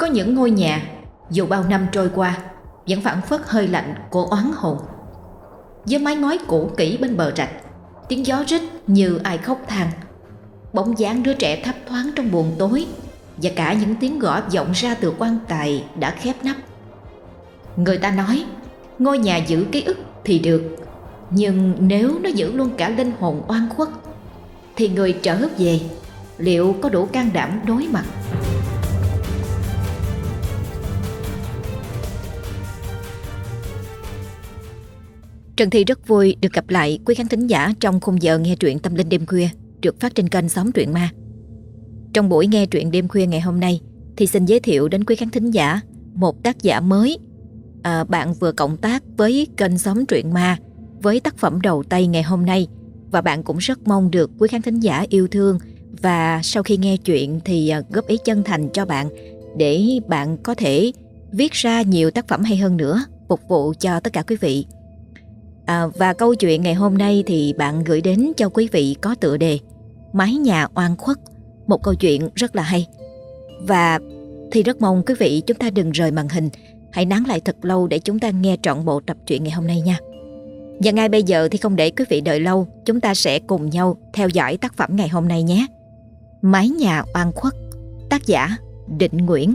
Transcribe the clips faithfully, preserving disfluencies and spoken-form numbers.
Có những ngôi nhà dù bao năm trôi qua vẫn phảng phất hơi lạnh của oán hồn. Với mái ngói cũ kỹ bên bờ rạch, tiếng gió rít như ai khóc than, bóng dáng đứa trẻ thấp thoáng trong buồng tối, và cả những tiếng gõ vọng ra từ quan tài đã khép nắp. Người ta nói ngôi nhà giữ ký ức thì được, nhưng nếu nó giữ luôn cả linh hồn oan khuất thì người trở về liệu có đủ can đảm đối mặt? Trần Thị rất vui được gặp lại quý khán thính giả trong khung giờ nghe truyện Tâm Linh Đêm Khuya được phát trên kênh Xóm Truyện Ma. Trong buổi nghe truyện đêm khuya ngày hôm nay thì xin giới thiệu đến quý khán thính giả một tác giả mới. À, bạn vừa cộng tác với kênh Xóm Truyện Ma với tác phẩm đầu tay ngày hôm nay, và bạn cũng rất mong được quý khán thính giả yêu thương, và sau khi nghe chuyện thì góp ý chân thành cho bạn để bạn có thể viết ra nhiều tác phẩm hay hơn nữa phục vụ cho tất cả quý vị. À, và câu chuyện ngày hôm nay thì bạn gửi đến cho quý vị có tựa đề Mái nhà oan khuất, một câu chuyện rất là hay. Và thì rất mong quý vị chúng ta đừng rời màn hình, hãy nán lại thật lâu để chúng ta nghe trọn bộ tập truyện ngày hôm nay nha. Và ngay bây giờ thì không để quý vị đợi lâu, chúng ta sẽ cùng nhau theo dõi tác phẩm ngày hôm nay nhé. Mái nhà oan khuất, tác giả Định Nguyễn.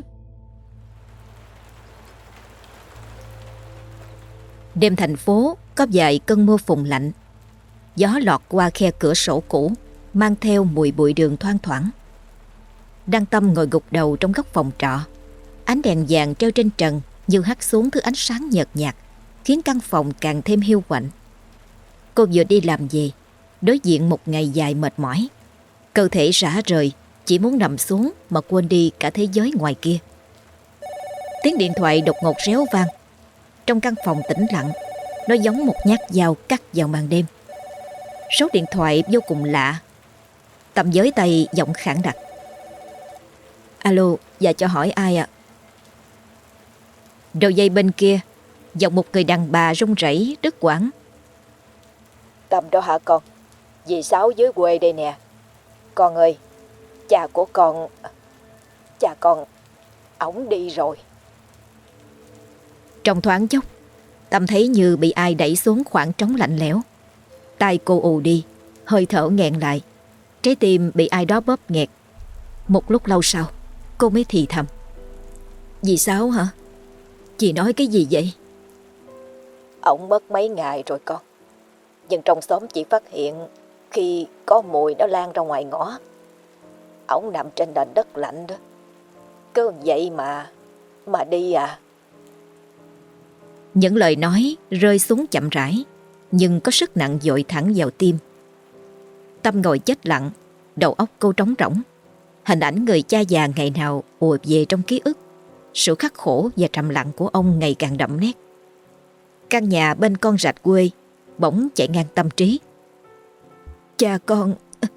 Đêm thành phố có vài cơn mưa phùn lạnh. Gió lọt qua khe cửa sổ cũ, mang theo mùi bụi đường thoang thoảng. Đăng Tâm ngồi gục đầu trong góc phòng trọ. Ánh đèn vàng treo trên trần như hắt xuống thứ ánh sáng nhợt nhạt, khiến căn phòng càng thêm hiu quạnh. Cô vừa đi làm về, đối diện một ngày dài mệt mỏi. Cơ thể rã rời, chỉ muốn nằm xuống mà quên đi cả thế giới ngoài kia. Tiếng điện thoại đột ngột réo vang. Trong căn phòng tĩnh lặng, nó giống một nhát dao cắt vào màn đêm. Số điện thoại vô cùng lạ. Tâm giới tay giọng khản đặc. Alo, dạ cho hỏi ai ạ? Đầu dây bên kia, giọng một người đàn bà run rẩy đứt quãng. Tâm đó hả con? Dì Sáu dưới quê đây nè. Con ơi, cha của con... Cha con... ổng đi rồi. Trong thoáng chốc, Tâm thấy như bị ai đẩy xuống khoảng trống lạnh lẽo. Tai cô ù đi, hơi thở nghẹn lại. Trái tim bị ai đó bóp nghẹt. Một lúc lâu sau, cô mới thì thầm. Dì Sáu hả? Chị nói cái gì vậy? Ổng mất mấy ngày rồi con. Nhưng trong xóm chỉ phát hiện khi có mùi nó lan ra ngoài ngõ. Ổng nằm trên nền đất lạnh đó. Cứ vậy mà Mà đi à? Những lời nói rơi xuống chậm rãi, nhưng có sức nặng dội thẳng vào tim. Tâm ngồi chết lặng, đầu óc cô trống rỗng. Hình ảnh người cha già ngày nào ùa về trong ký ức. Sự khắc khổ và trầm lặng của ông ngày càng đậm nét. Căn nhà bên con rạch quê bỗng chạy ngang tâm trí. Cha con...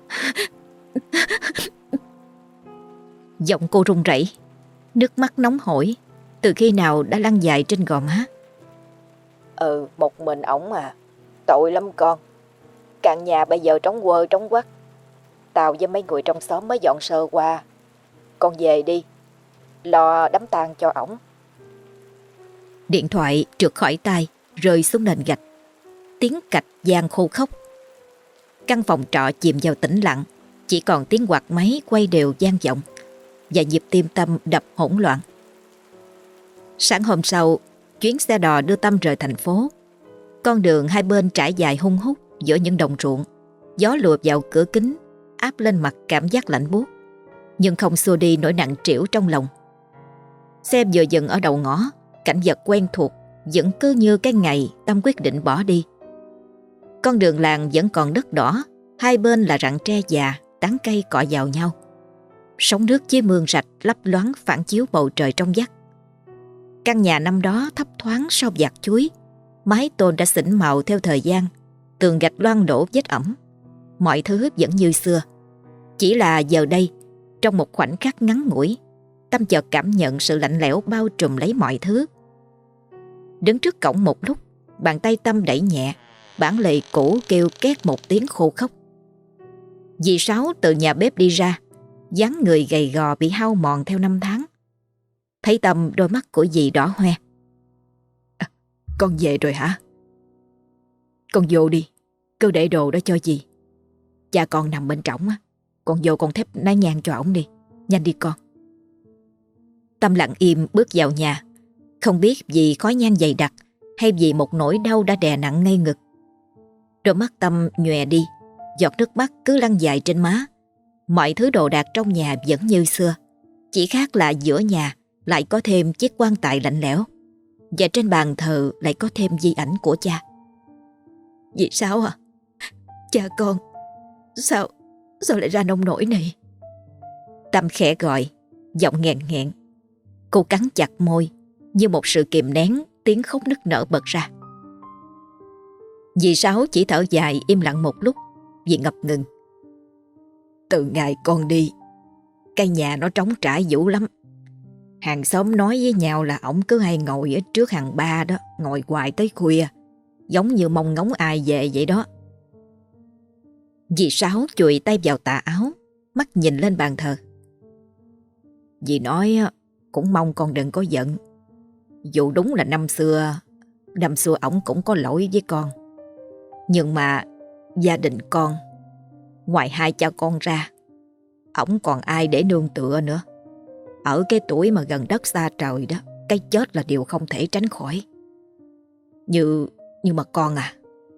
Giọng cô run rẩy, nước mắt nóng hổi từ khi nào đã lăn dài trên gò má. Ừ, một mình ổng à. Tội lắm con. Căn nhà bây giờ trống quơ trống quắc. Tao với mấy người trong xóm mới dọn sơ qua. Con về đi, lo đám tang cho ổng. Điện thoại trượt khỏi tay, rơi xuống nền gạch. Tiếng cạch vang khô khốc. Căn phòng trọ chìm vào tĩnh lặng, chỉ còn tiếng quạt máy quay đều vang vọng, và nhịp tim Tâm đập hỗn loạn. Sáng hôm sau, chuyến xe đò đưa Tâm rời thành phố. Con đường hai bên trải dài hun hút giữa những đồng ruộng. Gió lùa vào cửa kính, áp lên mặt cảm giác lạnh buốt, nhưng không xua đi nỗi nặng trĩu trong lòng. Xe vừa dừng ở đầu ngõ, cảnh vật quen thuộc vẫn cứ như cái ngày Tâm quyết định bỏ đi. Con đường làng vẫn còn đất đỏ, hai bên là rặng tre già, tán cây cọ vào nhau. Sóng nước dưới mương rạch lấp loáng phản chiếu bầu trời trong vắt. Căn nhà năm đó thấp thoáng sau vạt chuối, mái tôn đã xỉn màu theo thời gian, tường gạch loang lổ vết ẩm. Mọi thứ vẫn như xưa. Chỉ là giờ đây, trong một khoảnh khắc ngắn ngủi, Tâm chợt cảm nhận sự lạnh lẽo bao trùm lấy mọi thứ. Đứng trước cổng một lúc, bàn tay Tâm đẩy nhẹ, bản lề cũ kêu két một tiếng khô khốc. Dì Sáu từ nhà bếp đi ra, dáng người gầy gò bị hao mòn theo năm tháng. Thấy Thấy Tâm, đôi mắt của dì đỏ hoe. À, con về rồi hả? Con vô đi, cứ để đồ đó cho dì. Cha con nằm bên trong á, con vô con thép nái nhang cho ổng đi. Nhanh đi con. Tâm lặng im bước vào nhà, không biết vì khói nhang dày đặc hay vì một nỗi đau đã đè nặng ngay ngực. Đôi mắt Tâm nhòe đi, giọt nước mắt cứ lăn dài trên má. Mọi thứ đồ đạc trong nhà vẫn như xưa, chỉ khác là giữa nhà lại có thêm chiếc quan tài lạnh lẽo, và trên bàn thờ lại có thêm di ảnh của cha. Vì sao à? Cha con, sao, sao lại ra nông nổi này? Tâm khẽ gọi, giọng nghẹn nghẹn. Cô cắn chặt môi, như một sự kìm nén tiếng khóc nức nở bật ra. Dì Sáu chỉ thở dài im lặng một lúc, vì ngập ngừng. Từ ngày con đi, cái nhà nó trống trải dữ lắm. Hàng xóm nói với nhau là ổng cứ hay ngồi ở trước hàng ba đó, ngồi hoài tới khuya, giống như mong ngóng ai về vậy đó. Dì Sáu chùi tay vào tà áo, mắt nhìn lên bàn thờ. Dì nói cũng mong con đừng có giận. Dù đúng là năm xưa, năm xưa ổng cũng có lỗi với con. Nhưng mà gia đình con, ngoài hai cha con ra, ổng còn ai để nương tựa nữa. Ở cái tuổi mà gần đất xa trời đó, cái chết là điều không thể tránh khỏi. Như, như mà con à.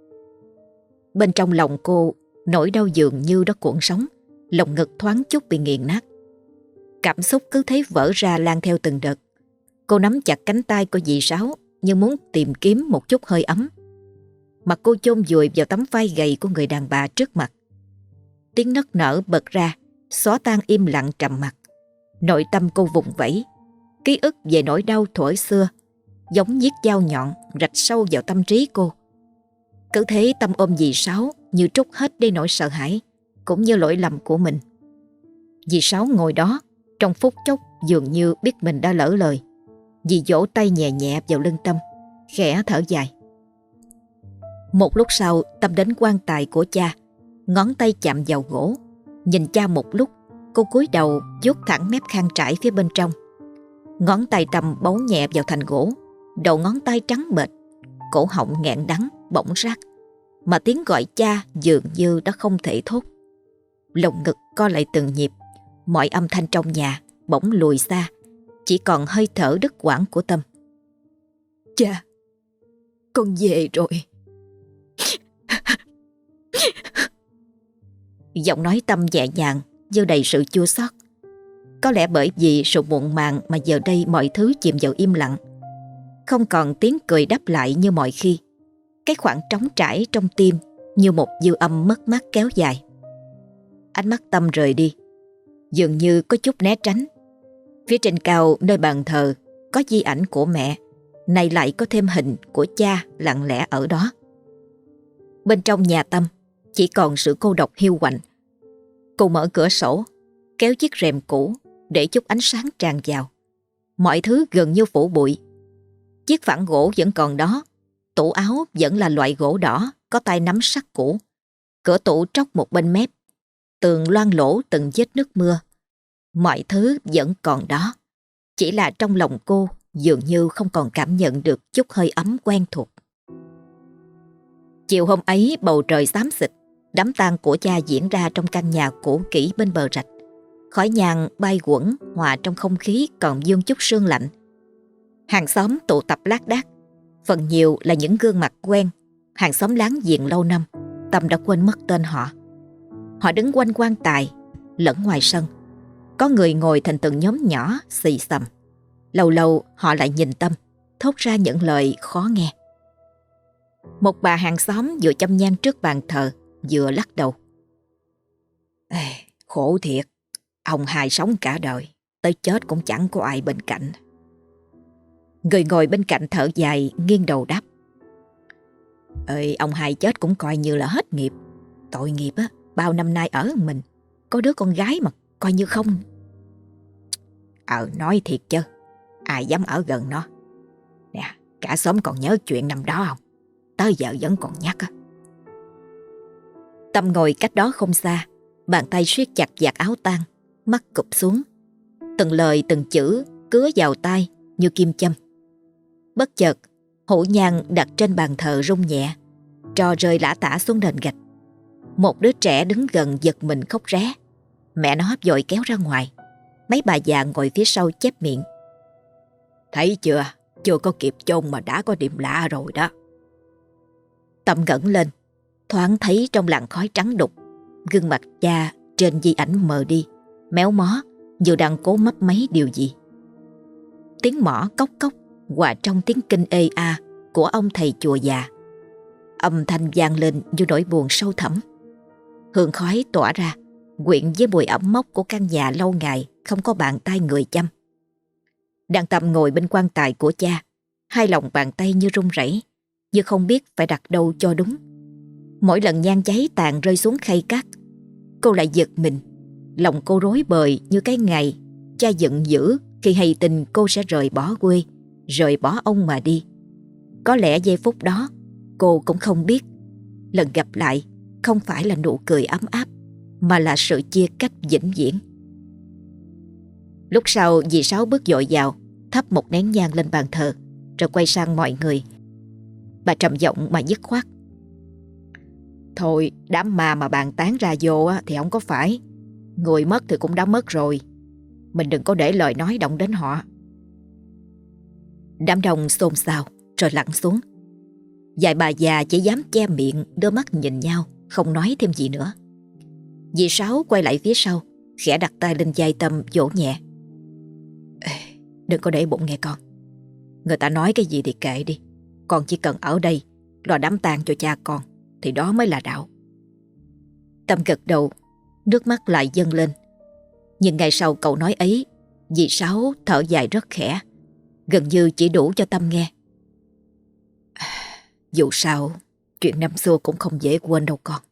Bên trong lòng cô, nỗi đau dường như đã cuộn sóng, lồng ngực thoáng chút bị nghiền nát. Cảm xúc cứ thế vỡ ra lan theo từng đợt. Cô nắm chặt cánh tay của dì Sáu như muốn tìm kiếm một chút hơi ấm. Mặt cô chôn vùi vào tấm vai gầy của người đàn bà trước mặt. Tiếng nấc nở bật ra, xóa tan im lặng trầm mặc. Nội tâm cô vùng vẫy. Ký ức về nỗi đau thuở xưa giống chiếc dao nhọn rạch sâu vào tâm trí cô. Cứ thế Tâm ôm dì Sáu như trút hết đi nỗi sợ hãi cũng như lỗi lầm của mình. Dì Sáu ngồi đó trong phút chốc dường như biết mình đã lỡ lời. Dì vỗ tay nhẹ nhẹ vào lưng Tâm, khẽ thở dài. Một lúc sau Tâm đến quan tài của cha, ngón tay chạm vào gỗ. Nhìn cha một lúc, cô cúi đầu vuốt thẳng mép khăn trải phía bên trong. Ngón tay Tâm bấu nhẹ vào thành gỗ, đầu ngón tay trắng bệch, cổ họng nghẹn đắng bỗng rát, mà tiếng gọi cha dường như đã không thể thốt. Lồng ngực co lại từng nhịp, mọi âm thanh trong nhà bỗng lùi xa, chỉ còn hơi thở đứt quãng của Tâm. Cha, con về rồi. Giọng nói Tâm nhẹ nhàng, như đầy sự chua xót. Có lẽ bởi vì sự muộn màng mà giờ đây mọi thứ chìm vào im lặng. Không còn tiếng cười đáp lại như mọi khi. Cái khoảng trống trải trong tim như một dư âm mất mát kéo dài. Ánh mắt Tâm rời đi, dường như có chút né tránh. Phía trên cao nơi bàn thờ có di ảnh của mẹ, nay lại có thêm hình của cha lặng lẽ ở đó. Bên trong nhà Tâm chỉ còn sự cô độc hiu quạnh. Cô mở cửa sổ, kéo chiếc rèm cũ để chút ánh sáng tràn vào. Mọi thứ gần như phủ bụi. Chiếc phản gỗ vẫn còn đó, tủ áo vẫn là loại gỗ đỏ có tay nắm sắt cũ. Cửa tủ tróc một bên mép, tường loang lỗ từng vết nước mưa. Mọi thứ vẫn còn đó, chỉ là trong lòng cô dường như không còn cảm nhận được chút hơi ấm quen thuộc. Chiều hôm ấy bầu trời xám xịt, đám tang của cha diễn ra trong căn nhà cũ kỹ bên bờ rạch. Khói nhang bay quẩn hòa trong không khí còn vương chút sương lạnh. Hàng xóm tụ tập lác đác, phần nhiều là những gương mặt quen, hàng xóm láng giềng lâu năm. Tâm đã quên mất tên họ. Họ đứng quanh quan tài lẫn ngoài sân. Có người ngồi thành từng nhóm nhỏ xì xầm. Lâu lâu họ lại nhìn Tâm, thốt ra những lời khó nghe. Một bà hàng xóm vừa châm nhang trước bàn thờ, vừa lắc đầu. Ê, khổ thiệt, ông Hai sống cả đời, tới chết cũng chẳng có ai bên cạnh. Người ngồi bên cạnh thở dài, nghiêng đầu đáp. Ê, ông Hai chết cũng coi như là hết nghiệp. Tội nghiệp á, bao năm nay ở mình, có đứa con gái mà coi như không. Ờ, nói thiệt chứ, ai dám ở gần nó. Nè, cả xóm còn nhớ chuyện năm đó không? Tới giờ vẫn còn nhắc á. Tâm ngồi cách đó không xa, bàn tay siết chặt vạt áo tang, mắt cụp xuống. Từng lời từng chữ cứa vào tai như kim châm. Bất chợt, hũ nhang đặt trên bàn thờ rung nhẹ, trò rơi lả tả xuống nền gạch. Một đứa trẻ đứng gần giật mình khóc ré. Mẹ nó vội kéo ra ngoài. Mấy bà già ngồi phía sau chép miệng: "Thấy chưa, chưa có kịp chôn mà đã có điểm lạ rồi đó." Tâm ngẩng lên, thoáng thấy trong làn khói trắng đục, gương mặt cha trên di ảnh mờ đi, méo mó như đang cố mấp máy điều gì. Tiếng mõ cốc cốc hòa trong tiếng kinh ê a của ông thầy chùa già. Âm thanh vang lên như nỗi buồn sâu thẳm. Hương khói tỏa ra, quyện với mùi ẩm mốc của căn nhà lâu ngày không có bàn tay người chăm. Đang Tâm ngồi bên quan tài của cha, hai lòng bàn tay như run rẩy, như không biết phải đặt đâu cho đúng. Mỗi lần nhang cháy tàn rơi xuống khay cát, cô lại giật mình. Lòng cô rối bời như cái ngày cha giận dữ khi hay tin cô sẽ rời bỏ quê, rời bỏ ông mà đi. Có lẽ giây phút đó cô cũng không biết lần gặp lại không phải là nụ cười ấm áp, mà là sự chia cách vĩnh viễn. Lúc sau dì Sáu bước dội vào, thắp một nén nhang lên bàn thờ, rồi quay sang mọi người. Bà trầm giọng mà dứt khoát: "Thôi, đám ma mà bàn tán ra vô thì không có phải. Người mất thì cũng đã mất rồi. Mình đừng có để lời nói động đến họ." Đám đông xôn xao rồi lặng xuống. Vài bà già chỉ dám che miệng, đưa mắt nhìn nhau, không nói thêm gì nữa. Dì Sáu quay lại phía sau, khẽ đặt tay lên vai Tâm vỗ nhẹ: "Ê, đừng có để bụng nghe con. Người ta nói cái gì thì kệ đi. Con chỉ cần ở đây lo đám tang cho cha con, thì đó mới là đạo." Tâm gật đầu, nước mắt lại dâng lên. Nhưng ngày sau câu nói ấy, dì Sáu thở dài rất khẽ, gần như chỉ đủ cho Tâm nghe: "Dù sao, chuyện năm xưa cũng không dễ quên đâu con."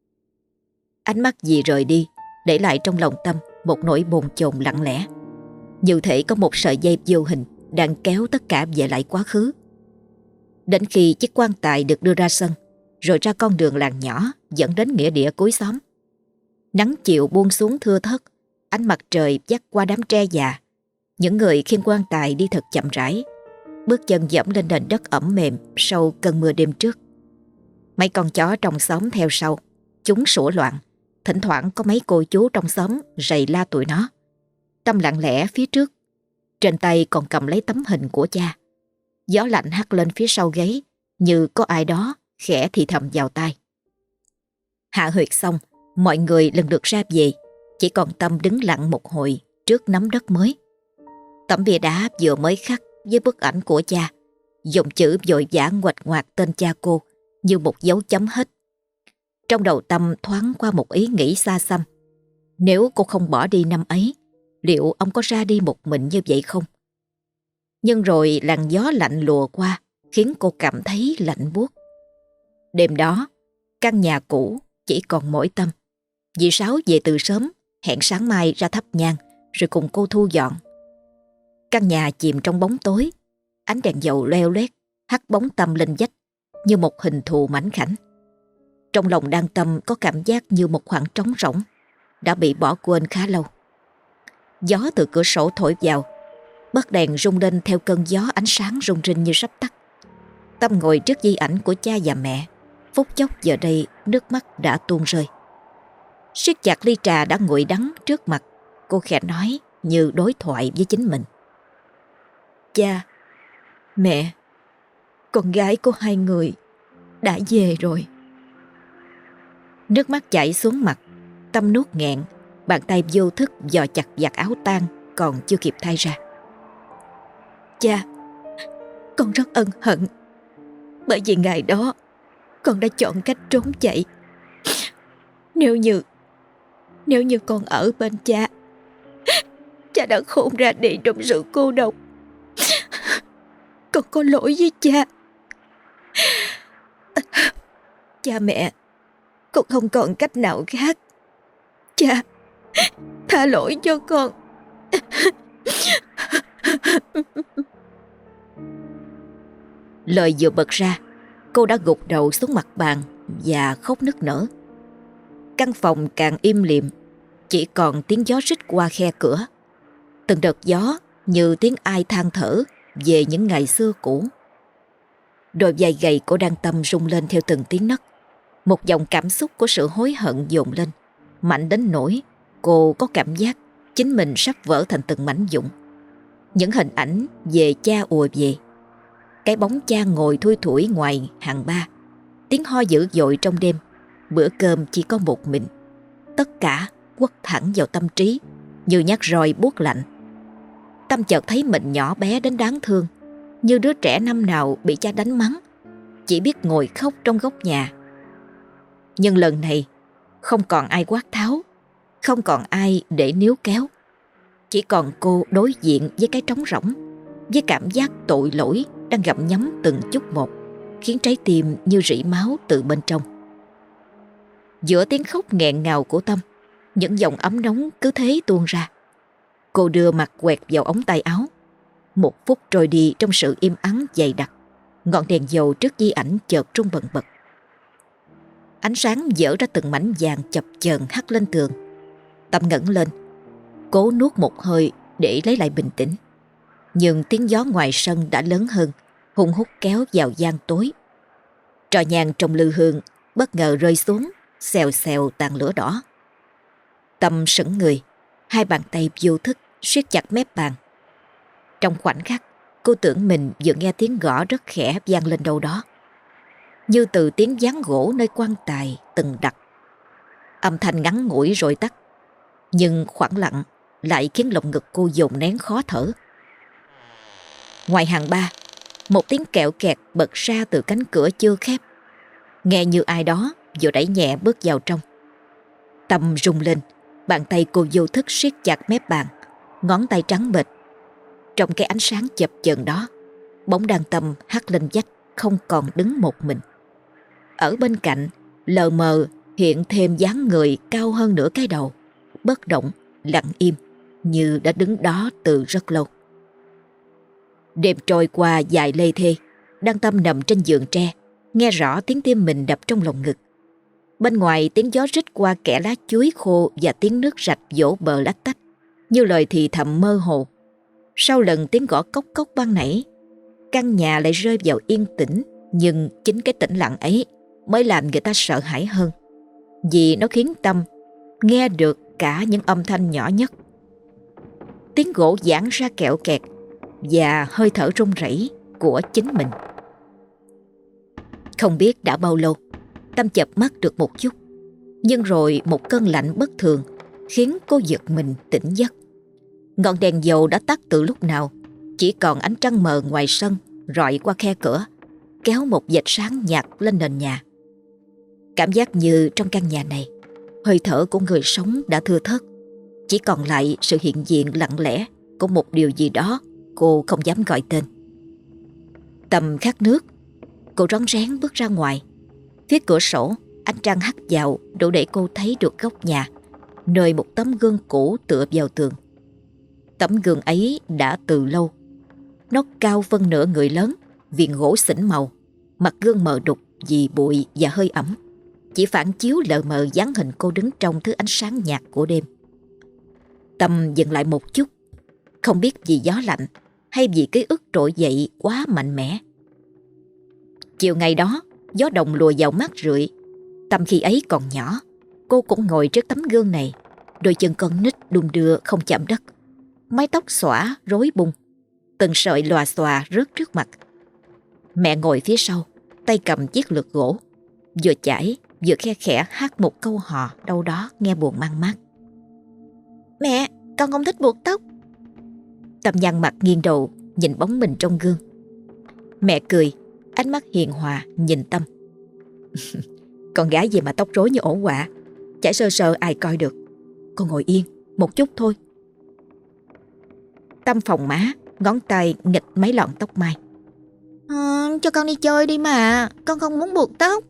Ánh mắt dì rời đi, để lại trong lòng Tâm một nỗi bồn chồn lặng lẽ, như thể có một sợi dây vô hình đang kéo tất cả về lại quá khứ. Đến khi chiếc quan tài được đưa ra sân, rồi ra con đường làng nhỏ dẫn đến nghĩa địa cuối xóm. Nắng chiều buông xuống thưa thớt, ánh mặt trời vắt qua đám tre già. Những người khiêng quan tài đi thật chậm rãi, bước chân dẫm lên nền đất ẩm mềm sau cơn mưa đêm trước. Mấy con chó trong xóm theo sau, chúng sủa loạn. Thỉnh thoảng có mấy cô chú trong xóm rầy la tụi nó. Tâm lặng lẽ phía trước, trên tay còn cầm lấy tấm hình của cha. Gió lạnh hắt lên phía sau gáy, như có ai đó khẽ thì thầm vào tai. Hạ huyệt xong, mọi người lần lượt ra về, chỉ còn Tâm đứng lặng một hồi trước nắm đất mới. Tấm bia đá vừa mới khắc với bức ảnh của cha, dòng chữ vội vã ngoạch ngoạc tên cha cô như một dấu chấm hết. Trong đầu Tâm thoáng qua một ý nghĩ xa xăm. Nếu cô không bỏ đi năm ấy, liệu ông có ra đi một mình như vậy không? Nhưng rồi làn gió lạnh lùa qua, khiến cô cảm thấy lạnh buốt. Đêm đó, căn nhà cũ chỉ còn mỗi Tâm. Dì Sáu về từ sớm, hẹn sáng mai ra thắp nhang, rồi cùng cô thu dọn. Căn nhà chìm trong bóng tối, ánh đèn dầu leo lét hắt bóng Tâm lên vách như một hình thù mảnh khảnh. Trong lòng Đan Tâm có cảm giác như một khoảng trống rỗng đã bị bỏ quên khá lâu. Gió từ cửa sổ thổi vào, bấc đèn rung lên theo cơn gió, ánh sáng rung rinh như sắp tắt. Tâm ngồi trước di ảnh của cha và mẹ, phút chốc giờ đây nước mắt đã tuôn rơi. Siết chặt ly trà đã nguội đắng trước mặt, cô khẽ nói như đối thoại với chính mình: "Cha, mẹ, con gái của hai người đã về rồi." Nước mắt chảy xuống mặt, Tâm nuốt nghẹn, bàn tay vô thức dò chặt vạt áo tang còn chưa kịp thay ra. "Cha, con rất ân hận, bởi vì ngày đó con đã chọn cách trốn chạy. Nếu như Nếu như con ở bên cha, cha đã khôn ra đi trong sự cô độc. Con có lỗi với cha. Cha mẹ, con không còn cách nào khác. Cha, tha lỗi cho con." Lời vừa bật ra, cô đã gục đầu xuống mặt bàn và khóc nức nở. Căn phòng càng im lìm, chỉ còn tiếng gió rít qua khe cửa. Từng đợt gió như tiếng ai than thở về những ngày xưa cũ. Đôi vai gầy của Đan Tâm rung lên theo từng tiếng nấc. Một dòng cảm xúc của sự hối hận dồn lên, mạnh đến nỗi cô có cảm giác chính mình sắp vỡ thành từng mảnh vụn. Những hình ảnh về cha ùa về. Cái bóng cha ngồi thui thủi ngoài hàng ba, tiếng ho dữ dội trong đêm, bữa cơm chỉ có một mình. Tất cả quất thẳng vào tâm trí như nhát roi buốt lạnh. Tâm chợt thấy mình nhỏ bé đến đáng thương, như đứa trẻ năm nào bị cha đánh mắng, chỉ biết ngồi khóc trong góc nhà. Nhưng lần này không còn ai quát tháo, không còn ai để níu kéo. Chỉ còn cô đối diện với cái trống rỗng, với cảm giác tội lỗi đang gặm nhấm từng chút một, khiến trái tim như rỉ máu từ bên trong. Giữa tiếng khóc nghẹn ngào của Tâm, những dòng ấm nóng cứ thế tuôn ra. Cô đưa mặt quẹt vào ống tay áo. Một phút trôi đi trong sự im ắng dày đặc. Ngọn đèn dầu trước di ảnh chợt rung bần bật. Ánh sáng vỡ ra từng mảnh vàng chập chờn hắt lên tường. Tâm ngẩng lên, cố nuốt một hơi để lấy lại bình tĩnh. Nhưng tiếng gió ngoài sân đã lớn hơn, hung hút kéo vào gian tối. Trò nhang trong lư hương bất ngờ rơi xuống, xèo xèo tàn lửa đỏ. Tâm sững người, hai bàn tay vô thức siết chặt mép bàn. Trong khoảnh khắc, cô tưởng mình vừa nghe tiếng gõ rất khẽ vang lên đâu đó, như từ tiếng ván gỗ nơi quan tài từng đặt. Âm thanh ngắn ngủi rồi tắt, nhưng khoảng lặng lại khiến lồng ngực cô dồn nén khó thở. Ngoài hàng ba, một tiếng kẹo kẹt bật ra từ cánh cửa chưa khép, nghe như ai đó vừa đẩy nhẹ bước vào trong. Tâm rung lên, bàn tay cô vô thức siết chặt mép bàn, ngón tay trắng bệch. Trong cái ánh sáng chập chờn đó, bóng Đan Tâm hắt lên vách, không còn đứng một mình. Ở bên cạnh, lờ mờ hiện thêm dáng người cao hơn nửa cái đầu, bất động, lặng im, như đã đứng đó từ rất lâu. Đêm trôi qua dài lê thê, Đan Tâm nằm trên giường tre, nghe rõ tiếng tim mình đập trong lồng ngực. Bên ngoài tiếng gió rít qua kẽ lá chuối khô và tiếng nước rạch vỗ bờ lách tách, như lời thì thầm mơ hồ. Sau lần tiếng gõ cốc cốc ban nãy, căn nhà lại rơi vào yên tĩnh, nhưng chính cái tĩnh lặng ấy mới làm người ta sợ hãi hơn, vì nó khiến Tâm nghe được cả những âm thanh nhỏ nhất. Tiếng gỗ giãn ra kẹo kẹt và hơi thở run rẩy của chính mình. Không biết đã bao lâu, Tâm chợp mắt được một chút, nhưng rồi một cơn lạnh bất thường khiến cô giật mình tỉnh giấc. Ngọn đèn dầu đã tắt từ lúc nào, chỉ còn ánh trăng mờ ngoài sân rọi qua khe cửa, kéo một vệt sáng nhạt lên nền nhà. Cảm giác như trong căn nhà này, hơi thở của người sống đã thưa thớt, chỉ còn lại sự hiện diện lặng lẽ của một điều gì đó cô không dám gọi tên. Tâm khát nước, cô rón rén bước ra ngoài. Phía cửa sổ, ánh trăng hắt vào đủ để cô thấy được góc nhà, nơi một tấm gương cũ tựa vào tường. Tấm gương ấy đã từ lâu. Nó cao phân nửa người lớn, viền gỗ xỉn màu, mặt gương mờ đục vì bụi và hơi ẩm, chỉ phản chiếu lờ mờ dáng hình cô đứng trong thứ ánh sáng nhạt của đêm. Tâm dừng lại một chút, không biết vì gió lạnh hay vì ký ức trỗi dậy quá mạnh mẽ. Chiều ngày đó, gió đồng lùa vào mắt rượi. Tâm khi ấy còn nhỏ, cô cũng ngồi trước tấm gương này, đôi chân con nít đung đưa không chạm đất, mái tóc xõa rối bung, từng sợi lòa xòa rớt trước mặt. Mẹ ngồi phía sau, tay cầm chiếc lược gỗ, vừa chải vừa khe khẽ hát một câu hò đâu đó nghe buồn man mác. Mẹ, con không thích buộc tóc. Tâm nhăn mặt nghiêng đầu nhìn bóng mình trong gương. Mẹ cười, ánh mắt hiền hòa nhìn Tâm. Con gái gì mà tóc rối như ổ quạ, chải sơ sơ ai coi được. Con ngồi yên một chút thôi. Tâm phòng má, ngón tay nghịch mấy lọn tóc mai. À, cho con đi chơi đi mà, con không muốn buộc tóc.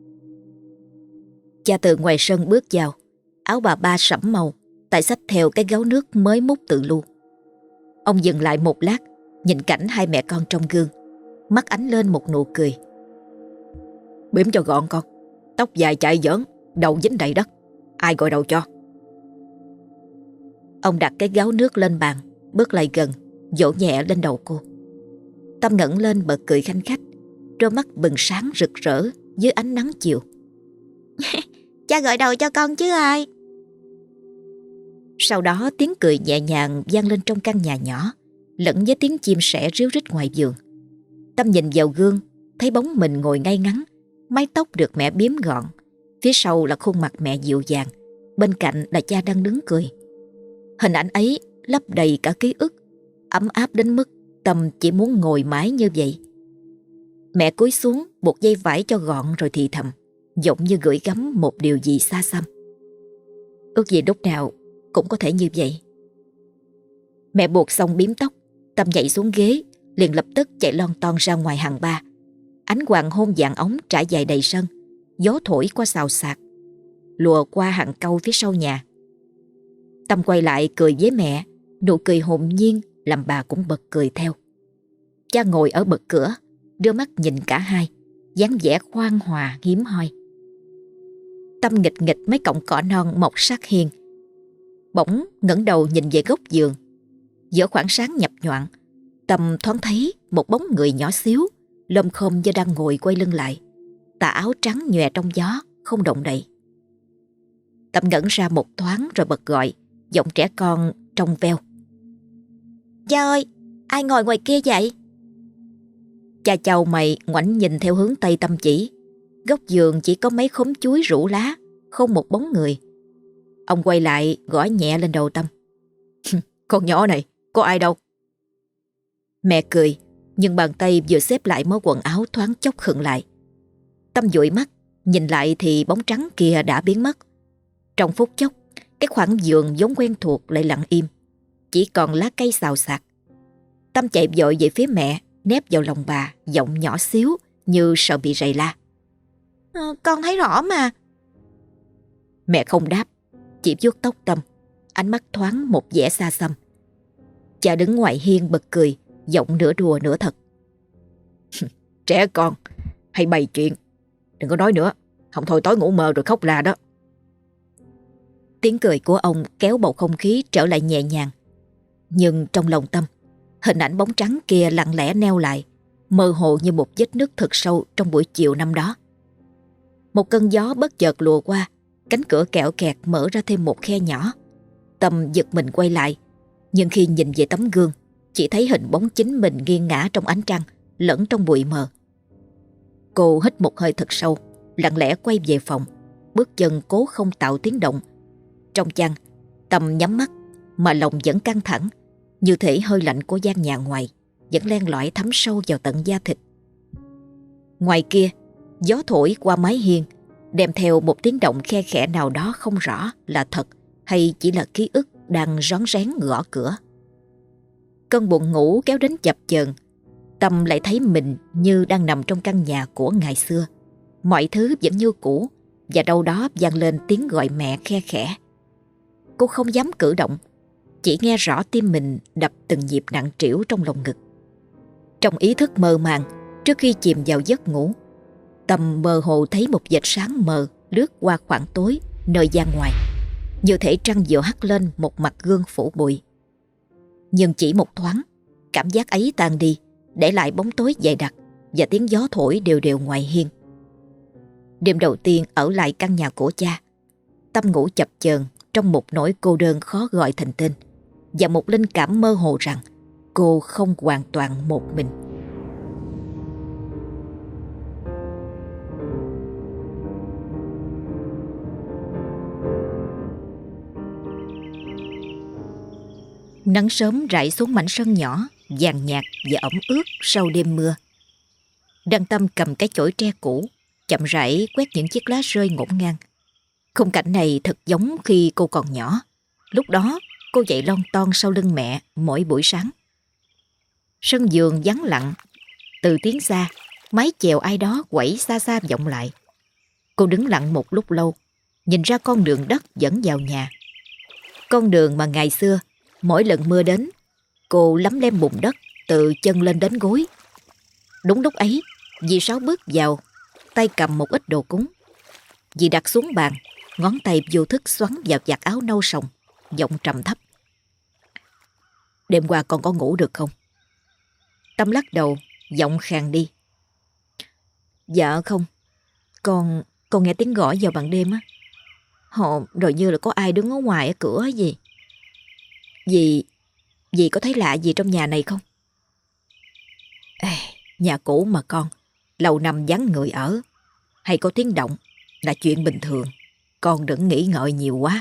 Cha từ ngoài sân bước vào, áo bà ba sẫm màu, tay xách theo cái gáo nước mới múc từ lu. Ông dừng lại một lát, nhìn cảnh hai mẹ con trong gương, mắt ánh lên một nụ cười. Bím cho gọn con, tóc dài chạy giỡn, đầu dính đầy đất, ai gội đầu cho. Ông đặt cái gáo nước lên bàn, bước lại gần, vỗ nhẹ lên đầu cô. Tâm ngẩng lên bật cười khanh khách, đôi mắt bừng sáng rực rỡ dưới ánh nắng chiều. Cha gội đầu cho con chứ ai. Sau đó tiếng cười nhẹ nhàng vang lên trong căn nhà nhỏ, lẫn với tiếng chim sẻ ríu rít ngoài vườn. Tâm nhìn vào gương, thấy bóng mình ngồi ngay ngắn, mái tóc được mẹ biếm gọn, phía sau là khuôn mặt mẹ dịu dàng, bên cạnh là cha đang đứng cười. Hình ảnh ấy lấp đầy cả ký ức, ấm áp đến mức Tâm chỉ muốn ngồi mãi như vậy. Mẹ cúi xuống buộc dây vải cho gọn rồi thì thầm, giọng như gửi gắm một điều gì xa xăm. Ước gì lúc nào cũng có thể như vậy. Mẹ buộc xong bím tóc, Tâm nhảy xuống ghế, liền lập tức chạy lon ton ra ngoài hàng ba. Ánh hoàng hôn vàng óng trải dài đầy sân, gió thổi qua xào xạc, lùa qua hàng cau phía sau nhà. Tâm quay lại cười với mẹ, nụ cười hồn nhiên làm bà cũng bật cười theo. Cha ngồi ở bậc cửa, đưa mắt nhìn cả hai, dáng vẻ khoan hòa hiếm hoi. Tâm nghịch nghịch mấy cọng cỏ non mọc sát hiên, bỗng ngẩng đầu nhìn về góc giường. Giữa khoảng sáng nhập nhoạng, Tâm thoáng thấy một bóng người nhỏ xíu lom khom như đang ngồi quay lưng lại, tà áo trắng nhòe trong gió, không động đậy. Tâm ngẩn ra một thoáng rồi bật gọi, giọng trẻ con trong veo. Cha ơi, ai ngồi ngoài kia vậy? Cha chau mày ngoảnh nhìn theo hướng Tây Tâm chỉ. Góc giường chỉ có mấy khóm chuối rủ lá, không một bóng người. Ông quay lại gõ nhẹ lên đầu Tâm. Con nhỏ này, có ai đâu? Mẹ cười, nhưng bàn tay vừa xếp lại mớ quần áo thoáng chốc khựng lại. Tâm dụi mắt, nhìn lại thì bóng trắng kia đã biến mất. Trong phút chốc, cái khoảng giường vốn quen thuộc lại lặng im, chỉ còn lá cây xào xạc. Tâm chạy vội về phía mẹ, nép vào lòng bà, giọng nhỏ xíu như sợ bị rầy la. À, con thấy rõ mà. Mẹ không đáp, chỉ vuốt tóc Tâm, ánh mắt thoáng một vẻ xa xăm. Cha đứng ngoài hiên bật cười, giọng nửa đùa nửa thật. Trẻ con, hay bày chuyện, đừng có nói nữa, không thôi tối ngủ mơ rồi khóc la đó. Tiếng cười của ông kéo bầu không khí trở lại nhẹ nhàng. Nhưng trong lòng Tâm, hình ảnh bóng trắng kia lặng lẽ neo lại, mơ hồ như một vết nứt thật sâu trong buổi chiều năm đó. Một cơn gió bất chợt lùa qua, cánh cửa kẹo kẹt mở ra thêm một khe nhỏ. Tâm giật mình quay lại, nhưng khi nhìn về tấm gương, chỉ thấy hình bóng chính mình nghiêng ngã trong ánh trăng, lẫn trong bụi mờ. Cô hít một hơi thật sâu, lặng lẽ quay về phòng, bước chân cố không tạo tiếng động. Trong chăn, Tâm nhắm mắt mà lòng vẫn căng thẳng, như thể hơi lạnh của gian nhà ngoài vẫn len lỏi thấm sâu vào tận da thịt. Ngoài kia, gió thổi qua mái hiên, đem theo một tiếng động khe khẽ nào đó không rõ là thật hay chỉ là ký ức đang rón rén gõ cửa. Cơn buồn ngủ kéo đến chập chờn, Tâm lại thấy mình như đang nằm trong căn nhà của ngày xưa. Mọi thứ vẫn như cũ, và đâu đó vang lên tiếng gọi mẹ khe khẽ. Cô không dám cử động, chỉ nghe rõ tim mình đập từng nhịp nặng trĩu trong lòng ngực. Trong ý thức mơ màng, trước khi chìm vào giấc ngủ, Tâm mơ hồ thấy một vệt sáng mờ lướt qua khoảng tối nơi gian ngoài, như thể trăng vừa hắt lên một mặt gương phủ bụi. Nhưng chỉ một thoáng, cảm giác ấy tan đi, để lại bóng tối dày đặc và tiếng gió thổi đều đều ngoài hiên. Đêm đầu tiên ở lại căn nhà của cha, Tâm ngủ chập chờn trong một nỗi cô đơn khó gọi thành tên, và một linh cảm mơ hồ rằng cô không hoàn toàn một mình. Nắng sớm rải xuống mảnh sân nhỏ, vàng nhạt và ẩm ướt sau đêm mưa. Đăng Tâm cầm cái chổi tre cũ, chậm rãi quét những chiếc lá rơi ngổn ngang. Khung cảnh này thật giống khi cô còn nhỏ. Lúc đó cô dậy lon ton sau lưng mẹ mỗi buổi sáng. Sân vườn vắng lặng. Từ tiếng xa, mái chèo ai đó quẩy xa xa vọng lại. Cô đứng lặng một lúc lâu, nhìn ra con đường đất dẫn vào nhà. Con đường mà ngày xưa mỗi lần mưa đến, cô lấm lem bùn đất từ chân lên đến gối. Đúng lúc ấy, dì Sáu bước vào, tay cầm một ít đồ cúng. Dì đặt xuống bàn, ngón tay vô thức xoắn vào vạt áo nâu sòng, giọng trầm thấp. Đêm qua con có ngủ được không? Tâm lắc đầu, giọng khàn đi. Dạ không. Con con nghe tiếng gõ vào ban đêm á. Họ rồi như là có ai đứng ở ngoài ở cửa gì. Dì Dì có thấy lạ gì trong nhà này không? Ê, nhà cũ mà con, lâu năm vắng người ở, hay có tiếng động là chuyện bình thường. Con đừng nghĩ ngợi nhiều quá.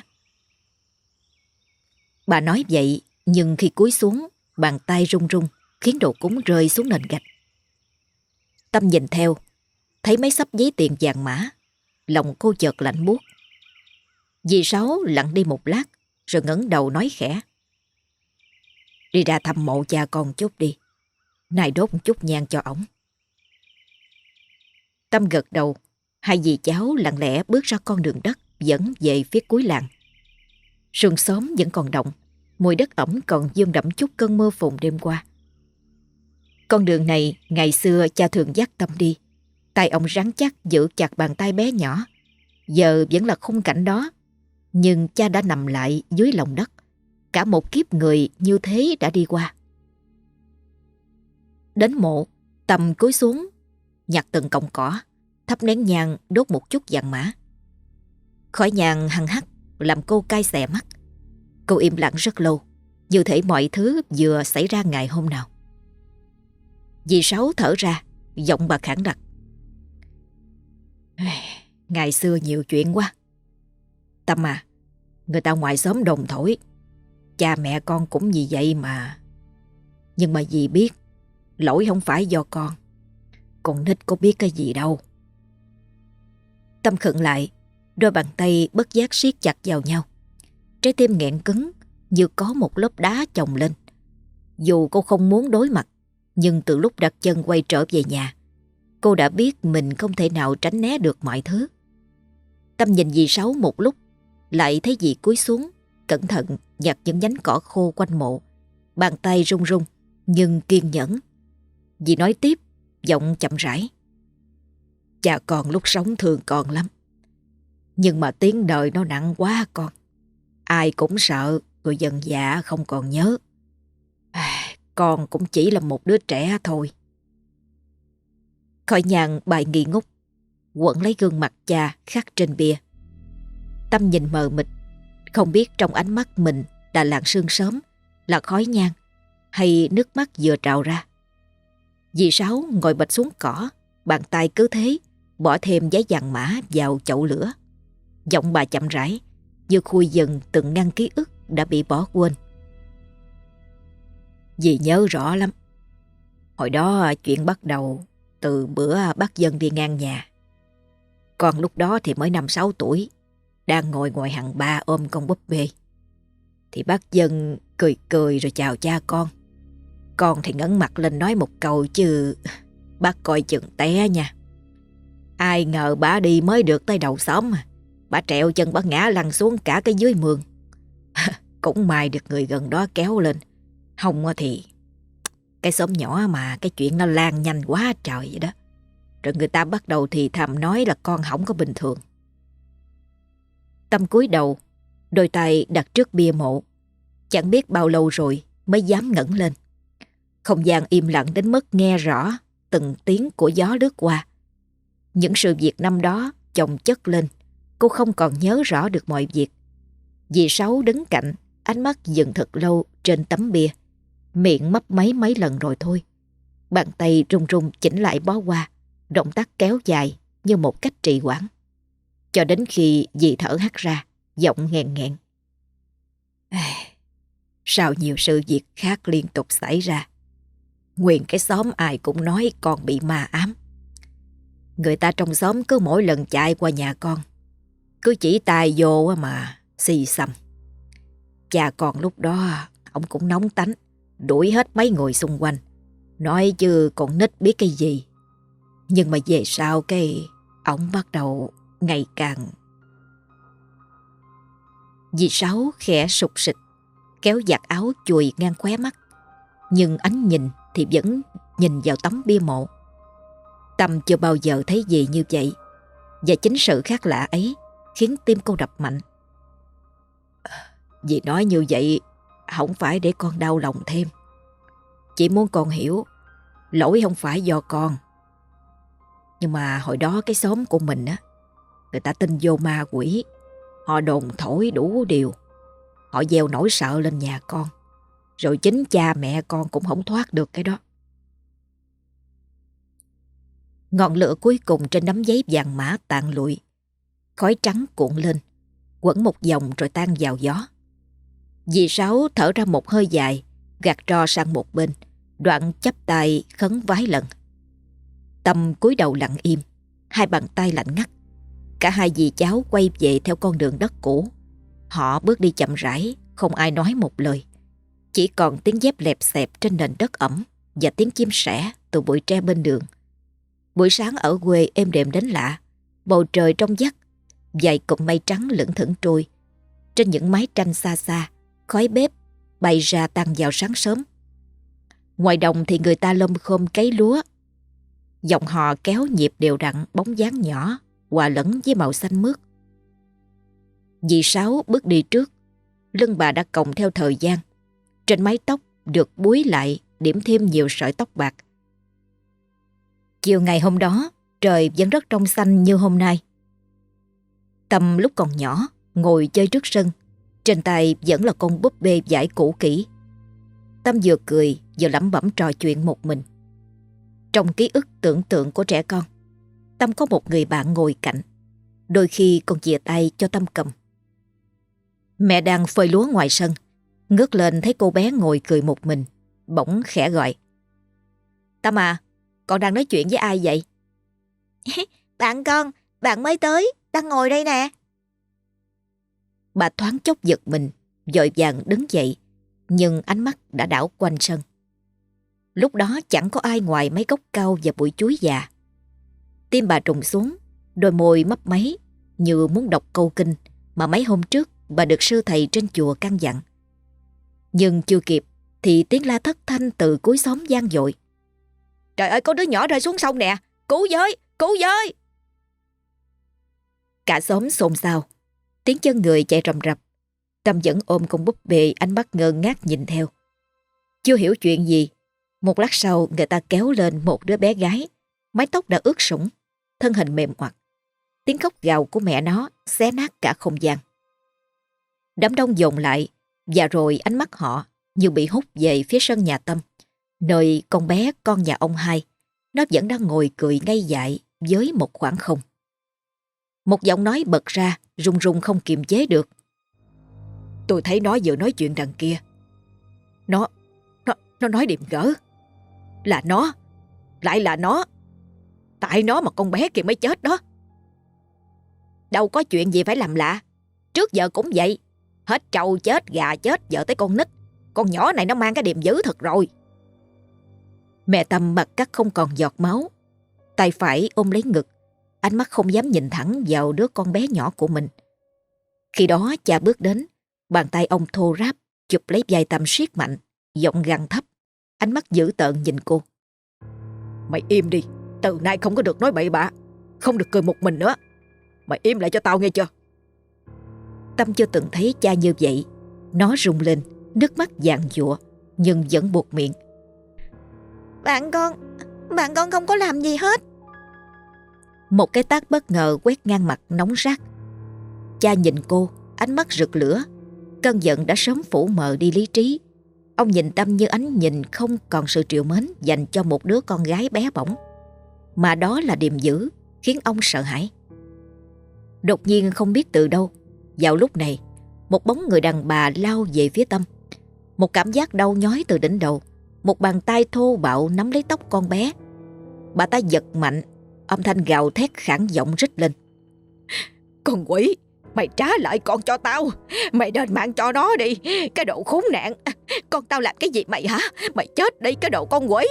Bà nói vậy, nhưng khi cúi xuống, bàn tay run run khiến đồ cúng rơi xuống nền gạch. Tâm nhìn theo, thấy mấy xấp giấy tiền vàng mã, lòng cô chợt lạnh buốt. Dì Sáu lặng đi một lát, rồi ngẩng đầu nói khẽ: Đi ra thăm mộ cha con chút đi, nay đốt một chút nhang cho ổng. Tâm gật đầu, hai dì cháu lặng lẽ bước ra con đường đất dẫn về phía cuối làng. Sương xóm vẫn còn động, mùi đất ẩm còn vương đậm chút cơn mưa phùn đêm qua. Con đường này ngày xưa cha thường dắt Tâm đi, tay ông rắn chắc giữ chặt bàn tay bé nhỏ. Giờ vẫn là khung cảnh đó, nhưng cha đã nằm lại dưới lòng đất. Cả một kiếp người như thế đã đi qua. Đến mộ, Tâm cúi xuống nhặt từng cọng cỏ, thắp nén nhang đốt một chút vàng mã. Khói nhang hăng hắc làm cô cay xè mắt. Cô im lặng rất lâu, như thể mọi thứ vừa xảy ra ngày hôm nào. Dì Sáu thở ra, giọng bà khản đặc: Ngày xưa nhiều chuyện quá. Tâm à, người ta ngoài xóm đồn thổi cha mẹ con cũng vì vậy mà. Nhưng mà dì biết lỗi không phải do con. Con nít có biết cái gì đâu. Tâm khựng lại, đôi bàn tay bất giác siết chặt vào nhau. Trái tim nghẹn cứng như có một lớp đá chồng lên. Dù cô không muốn đối mặt, nhưng từ lúc đặt chân quay trở về nhà, cô đã biết mình không thể nào tránh né được mọi thứ. Tâm nhìn dì Sáu một lúc, lại thấy dì cúi xuống cẩn thận nhặt những nhánh cỏ khô quanh mộ. Bàn tay run run nhưng kiên nhẫn. Dì nói tiếp, giọng chậm rãi: Cha con lúc sống thương con lắm, nhưng mà tiếng đời nó nặng quá con. Ai cũng sợ rồi dần dà không còn nhớ. Con cũng chỉ là một đứa trẻ thôi. Khói nhang bài nghi ngút quẩn lấy gương mặt cha khắc trên bia. Tâm nhìn mờ mịt, không biết trong ánh mắt mình là làn sương sớm, là khói nhang, hay nước mắt vừa trào ra. Dì Sáu ngồi bệt xuống cỏ, bàn tay cứ thế bỏ thêm giấy vàng mã vào chậu lửa. Giọng bà chậm rãi, như khui dần từng ngăn ký ức đã bị bỏ quên. Dì nhớ rõ lắm. Hồi đó chuyện bắt đầu từ bữa bác Dân đi ngang nhà. Con lúc đó thì mới năm sáu tuổi, đang ngồi ngoài hàng ba ôm con búp bê. Thì bác Dân cười cười rồi chào cha con. Con thì ngẩng mặt lên nói một câu chứ bác coi chừng té nha. Ai ngờ bà đi mới được tới đầu xóm mà bà trẹo chân bà ngã lăn xuống cả cái dưới mương. Cũng may được người gần đó kéo lên. Không thì cái xóm nhỏ mà cái chuyện nó lan nhanh quá trời vậy đó. Rồi người ta bắt đầu thì thầm nói là con không có bình thường. Tâm cúi đầu, đôi tay đặt trước bia mộ. Chẳng biết bao lâu rồi mới dám ngẩng lên. Không gian im lặng đến mức nghe rõ từng tiếng của gió lướt qua. Những sự việc năm đó chồng chất lên, cô không còn nhớ rõ được mọi việc. Dì Sáu đứng cạnh, ánh mắt dừng thật lâu trên tấm bia. Miệng mấp máy mấy lần rồi thôi. Bàn tay run run chỉnh lại bó hoa, động tác kéo dài như một cách trì hoãn. Cho đến khi dì thở hắt ra, giọng nghẹn nghẹn: Sao nhiều sự việc khác liên tục xảy ra. Nguyên cái xóm ai cũng nói con bị ma ám. Người ta trong xóm cứ mỗi lần chạy qua nhà con, cứ chỉ tay vô mà xì xầm. Cha con lúc đó ông cũng nóng tánh, đuổi hết mấy người xung quanh, nói chứ con nít biết cái gì. Nhưng mà về sau cái ông bắt đầu ngày càng... Dì Sáu khẽ sụt sịt, kéo giặt áo chùi ngang khóe mắt. Nhưng ánh nhìn thì vẫn nhìn vào tấm bia mộ. Tâm chưa bao giờ thấy gì như vậy. Và chính sự khác lạ ấy khiến tim cô đập mạnh. Dì nói như vậy không phải để con đau lòng thêm. Chỉ muốn con hiểu lỗi không phải do con. Nhưng mà hồi đó cái xóm của mình á, người ta tin vô ma quỷ. Họ đồn thổi đủ điều. Họ gieo nỗi sợ lên nhà con. Rồi chính cha mẹ con cũng không thoát được cái đó. Ngọn lửa cuối cùng trên nắm giấy vàng mã tàn lụi. Khói trắng cuộn lên, quẩn một vòng rồi tan vào gió. Dì Sáu thở ra một hơi dài, gạt tro sang một bên, đoạn chắp tay khấn vái lần. Tâm cúi đầu lặng im, hai bàn tay lạnh ngắt. Cả hai dì cháu quay về theo con đường đất cũ. Họ bước đi chậm rãi, không ai nói một lời. Chỉ còn tiếng dép lẹp xẹp trên nền đất ẩm và tiếng chim sẻ từ bụi tre bên đường. Buổi sáng ở quê êm đềm đến lạ, bầu trời trong vắt, vài cụm mây trắng lững thững trôi. Trên những mái tranh xa xa, khói bếp bay ra tan vào sáng sớm. Ngoài đồng thì người ta lom khom cấy lúa. Dòng hò kéo nhịp đều đặn bóng dáng nhỏ, hòa lẫn với màu xanh mướt. Dì Sáu bước đi trước, lưng bà đã còng theo thời gian. Trên mái tóc được búi lại, điểm thêm nhiều sợi tóc bạc. Chiều ngày hôm đó, trời vẫn rất trong xanh như hôm nay. Tâm lúc còn nhỏ, ngồi chơi trước sân, trên tay vẫn là con búp bê vải cũ kỹ. Tâm vừa cười vừa lẩm bẩm trò chuyện một mình. Trong ký ức tưởng tượng của trẻ con, Tâm có một người bạn ngồi cạnh, đôi khi còn chìa tay cho Tâm cầm. Mẹ đang phơi lúa ngoài sân, ngước lên thấy cô bé ngồi cười một mình, bỗng khẽ gọi: "Tâm à, con đang nói chuyện với ai vậy?" Bạn con, bạn mới tới, đang ngồi đây nè. Bà thoáng chốc giật mình, vội vàng đứng dậy, nhưng ánh mắt đã đảo quanh sân. Lúc đó chẳng có ai ngoài mấy gốc cau và bụi chuối già. Tim bà trùng xuống, đôi môi mấp máy như muốn đọc câu kinh mà mấy hôm trước bà được sư thầy trên chùa căn dặn. Nhưng chưa kịp thì tiếng la thất thanh từ cuối xóm vang dội: "Trời ơi, có đứa nhỏ rơi xuống sông nè! Cứu với! Cứu với!" Cả xóm xôn xao, tiếng chân người chạy rầm rập. Tâm vẫn ôm con búp bê, ánh mắt ngơ ngác nhìn theo. Chưa hiểu chuyện gì, một lát sau người ta kéo lên một đứa bé gái, mái tóc đã ướt sũng, thân hình mềm oặt. Tiếng khóc gào của mẹ nó xé nát cả không gian. Đám đông dồn lại, và rồi ánh mắt họ như bị hút về phía sân nhà Tâm, nơi con bé con nhà ông hai, nó vẫn đang ngồi cười ngây dại với một khoảng không. Một giọng nói bật ra, run run không kiềm chế được: "Tôi thấy nó vừa nói chuyện đằng kia. Nó, nó, nó nói điềm gỡ. Là nó, lại là nó. Tại nó mà con bé kia mới chết đó." "Đâu có chuyện gì phải làm lạ. Trước giờ cũng vậy. Hết trâu chết, gà chết, giờ tới con nít. Con nhỏ này nó mang cái điềm dữ thật rồi." Mẹ Tâm mặt cắt không còn giọt máu, tay phải ôm lấy ngực, ánh mắt không dám nhìn thẳng vào đứa con bé nhỏ của mình. Khi đó cha bước đến, bàn tay ông thô ráp chụp lấy vai Tâm siết mạnh, giọng gằn thấp, ánh mắt dữ tợn nhìn cô: "Mày im đi, từ nay không có được nói bậy bạ, không được cười một mình nữa. Mày im lại cho tao nghe chưa?" Tâm chưa từng thấy cha như vậy. Nó rung lên, nước mắt vàng giụa, nhưng vẫn buột miệng: Bạn con, bạn con không có làm gì hết. Một cái tát bất ngờ quét ngang mặt nóng rát. Cha nhìn cô, ánh mắt rực lửa. Cơn giận đã sớm phủ mờ đi lý trí. Ông nhìn Tâm như ánh nhìn không còn sự trìu mến dành cho một đứa con gái bé bỏng, mà đó là điềm dữ khiến ông sợ hãi. Đột nhiên không biết từ đâu, vào lúc này, một bóng người đàn bà lao về phía Tâm. Một cảm giác đau nhói từ đỉnh đầu, một bàn tay thô bạo nắm lấy tóc con bé. Bà ta giật mạnh, âm thanh gào thét khản giọng rít lên: "Con quỷ, mày trả lại con cho tao. Mày đền mạng cho nó đi, cái đồ khốn nạn. Con tao làm cái gì mày hả? Mày chết đi cái đồ con quỷ."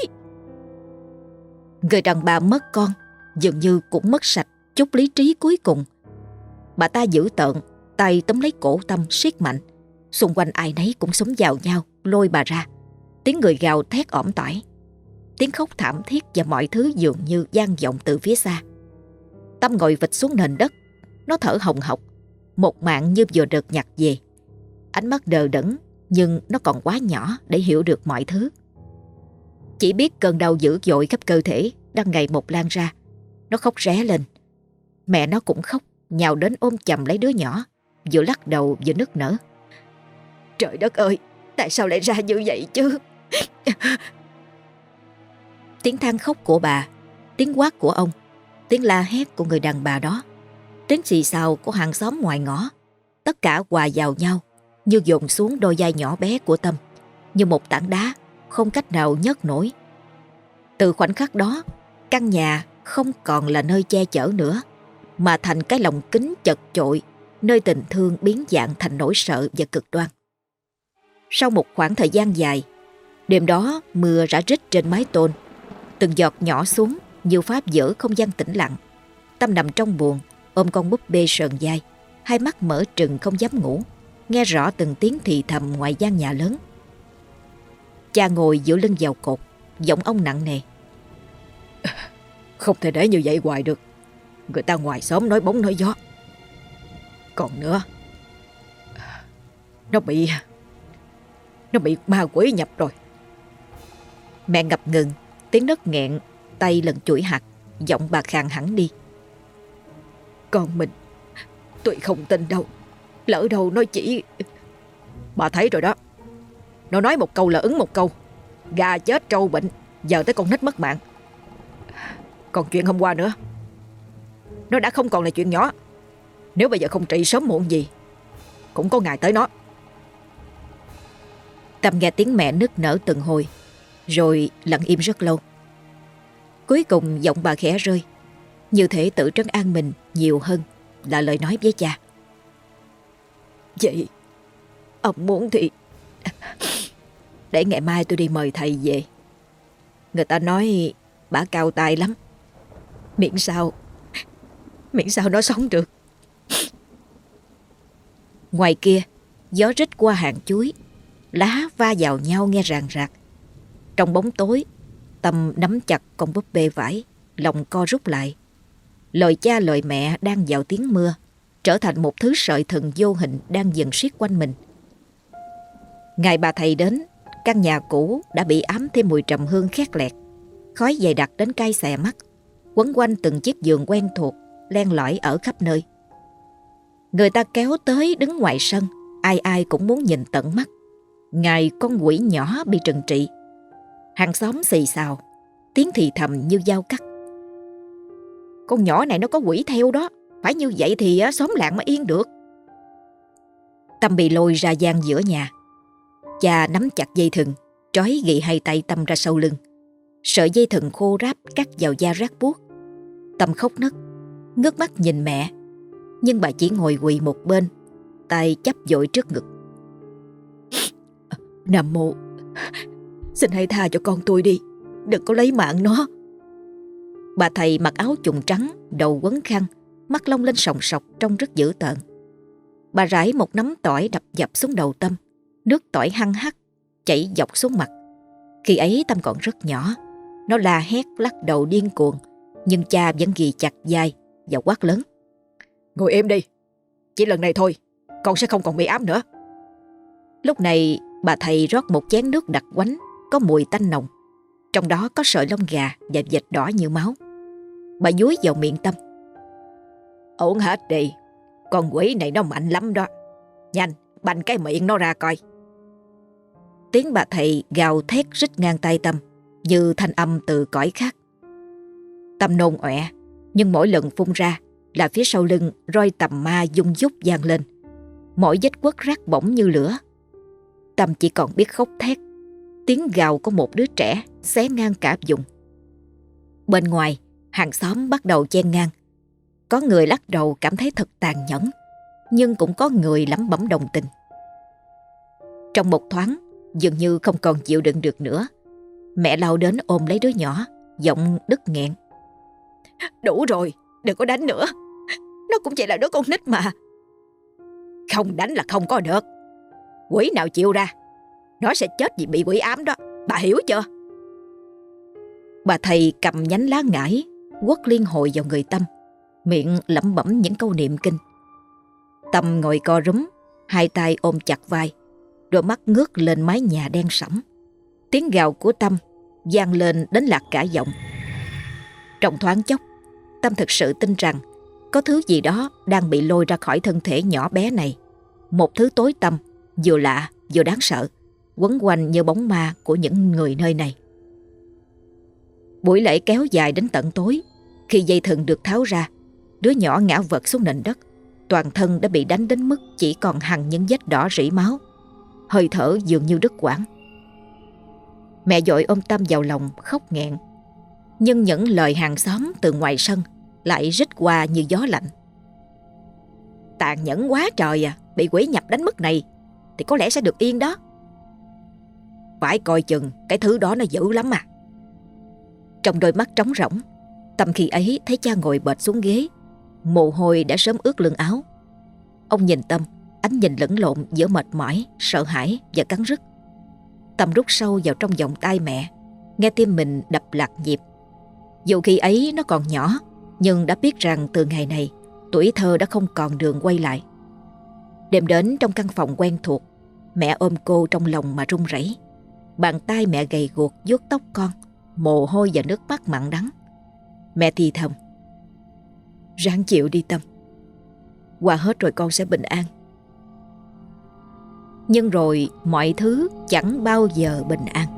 Người đàn bà mất con, dường như cũng mất sạch chút lý trí cuối cùng. Bà ta dữ tợn, tay túm lấy cổ Tâm siết mạnh. Xung quanh ai nấy cũng xúm vào nhau lôi bà ra. Tiếng người gào thét ỏm tỏi, tiếng khóc thảm thiết và mọi thứ dường như vang vọng từ phía xa. Tâm ngồi vịt xuống nền đất, nó thở hồng hộc, một mạng như vừa được nhặt về. Ánh mắt đờ đẫn, nhưng nó còn quá nhỏ để hiểu được mọi thứ. Chỉ biết cơn đau dữ dội khắp cơ thể đang ngày một lan ra. Nó khóc ré lên. Mẹ nó cũng khóc, nhào đến ôm chầm lấy đứa nhỏ, vừa lắc đầu vừa nức nở. Trời đất ơi, tại sao lại ra như vậy chứ? Tiếng than khóc của bà, tiếng quát của ông, tiếng la hét của người đàn bà đó, tiếng xì xào của hàng xóm ngoài ngõ, tất cả hòa vào nhau như dồn xuống đôi vai nhỏ bé của Tâm, như một tảng đá không cách nào nhấc nổi. Từ khoảnh khắc đó, căn nhà không còn là nơi che chở nữa, mà thành cái lồng kính chật chội, nơi tình thương biến dạng thành nỗi sợ và cực đoan. Sau một khoảng thời gian dài, đêm đó mưa rã rít trên mái tôn, từng giọt nhỏ xuống như phá vỡ không gian tĩnh lặng. Tâm nằm trong buồng, ôm con búp bê sờn vai, hai mắt mở trừng không dám ngủ, nghe rõ từng tiếng thì thầm ngoài gian nhà lớn. Cha ngồi dựa lưng vào cột, giọng ông nặng nề. Không thể để như vậy hoài được. Người ta ngoài xóm nói bóng nói gió. Còn nữa, Nó bị Nó bị ma quỷ nhập rồi. Mẹ ngập ngừng, tiếng nấc nghẹn, tay lần chuỗi hạt, giọng bà khàn hẳn đi. Con mình, tôi không tin đâu. Lỡ đâu nó chỉ... Bà thấy rồi đó. Nó nói một câu là ứng một câu. Gà chết trâu bệnh, giờ tới con nít mất mạng. Còn chuyện hôm qua nữa, nó đã không còn là chuyện nhỏ. Nếu bây giờ không trị sớm muộn gì, cũng có ngày tới nó. Tâm nghe tiếng mẹ nức nở từng hồi, rồi lặng im rất lâu. Cuối cùng giọng bà khẽ rơi, như thể tự trấn an mình nhiều hơn là lời nói với cha. Vậy ông muốn thì để ngày mai tôi đi mời thầy về. Người ta nói bà cao tay lắm. Miễn sao Miễn sao nó sống được. Ngoài kia, gió rít qua hàng chuối, lá va vào nhau nghe ràng rạc. Trong bóng tối, Tâm nắm chặt con búp bê vải, lòng co rút lại. Lời cha lời mẹ đang vào tiếng mưa, trở thành một thứ sợi thừng vô hình đang dần siết quanh mình. Ngày bà thầy đến, căn nhà cũ đã bị ám thêm mùi trầm hương khét lẹt. Khói dày đặc đến cay xè mắt, quấn quanh từng chiếc giường quen thuộc, len lỏi ở khắp nơi. Người ta kéo tới đứng ngoài sân, ai ai cũng muốn nhìn tận mắt ngày con quỷ nhỏ bị trừng trị. Hàng xóm xì xào, tiếng thì thầm như dao cắt. Con nhỏ này nó có quỷ theo đó, phải như vậy thì xóm làng mới yên được. Tâm bị lôi ra gian giữa nhà. Cha nắm chặt dây thừng, trói gị hai tay Tâm ra sau lưng. Sợi dây thừng khô ráp cắt vào da rát buốt. Tâm khóc nấc, ngước mắt nhìn mẹ, nhưng bà chỉ ngồi quỳ một bên, tay chắp vội trước ngực. Nam mô, xin hãy tha cho con tôi đi, đừng có lấy mạng nó. Bà thầy mặc áo chùng trắng, đầu quấn khăn, mắt long lên sòng sọc trông rất dữ tợn. Bà rải một nắm tỏi đập dập xuống đầu Tâm, nước tỏi hăng hắc chảy dọc xuống mặt. Khi ấy Tâm còn rất nhỏ, nó la hét lắc đầu điên cuồng, nhưng cha vẫn ghi chặt vai và quát lớn. Ngồi im đi, chỉ lần này thôi, con sẽ không còn bị ám nữa. Lúc này bà thầy rót một chén nước đặc quánh có mùi tanh nồng, trong đó có sợi lông gà và vệt đỏ như máu. Bà dúi vào miệng Tâm. Uống hết đi, con quỷ này nó mạnh lắm đó. Nhanh, banh cái miệng nó ra coi. Tiếng bà thầy gào thét rít ngang tai Tâm như thanh âm từ cõi khác. Tâm nôn ọe, nhưng mỗi lần phun ra là phía sau lưng roi tầm ma dung dút vang lên. Mỗi vết quất rát bỏng như lửa. Tâm chỉ còn biết khóc thét. Tiếng gào của một đứa trẻ xé ngang cả vùng. Bên ngoài, hàng xóm bắt đầu chen ngang. Có người lắc đầu cảm thấy thật tàn nhẫn, nhưng cũng có người lẩm bẩm đồng tình. Trong một thoáng, dường như không còn chịu đựng được nữa, mẹ lao đến ôm lấy đứa nhỏ, giọng đứt nghẹn. Đủ rồi, đừng có đánh nữa. Nó cũng chỉ là đứa con nít mà. Không đánh là không có được. Quỷ nào chịu ra, nó sẽ chết vì bị quỷ ám đó. Bà hiểu chưa? Bà thầy cầm nhánh lá ngải, quất liên hồi vào người Tâm, miệng lẩm bẩm những câu niệm kinh. Tâm ngồi co rúm, hai tay ôm chặt vai. đôi mắt ngước lên mái nhà đen sẫm. Tiếng gào của Tâm vang lên đến lạc cả giọng. Trong thoáng chốc, Tâm thực sự tin rằng có thứ gì đó đang bị lôi ra khỏi thân thể nhỏ bé này. Một thứ tối tăm, vừa lạ vừa đáng sợ, quấn quanh như bóng ma của những người nơi này. Buổi lễ kéo dài đến tận tối. Khi dây thừng được tháo ra, đứa nhỏ ngã vật xuống nền đất. Toàn thân đã bị đánh đến mức chỉ còn hằn những vết đỏ rỉ máu. Hơi thở dường như đứt quãng. Mẹ vội ôm Tâm vào lòng khóc nghẹn. Nhưng những lời hàng xóm từ ngoài sân lại rít qua như gió lạnh. Tàn nhẫn quá trời à, bị quỷ nhập đánh mức này thì có lẽ sẽ được yên đó. Phải coi chừng, cái thứ đó nó dữ lắm à. Trong đôi mắt trống rỗng, Tâm khi ấy thấy cha ngồi bệt xuống ghế, mồ hôi đã sớm ướt lưng áo. Ông nhìn Tâm, ánh nhìn lẫn lộn giữa mệt mỏi, sợ hãi và cắn rứt. Tâm rút sâu vào trong vòng tay mẹ, nghe tim mình đập lạc nhịp. Dù khi ấy nó còn nhỏ, nhưng đã biết rằng từ ngày này tuổi thơ đã không còn đường quay lại. Đêm đến trong căn phòng quen thuộc, mẹ ôm cô trong lòng mà run rẩy. Bàn tay mẹ gầy guộc vuốt tóc con, mồ hôi và nước mắt mặn đắng. Mẹ thì thầm: "Ráng chịu đi Tâm, qua hết rồi con sẽ bình an." Nhưng rồi mọi thứ chẳng bao giờ bình an.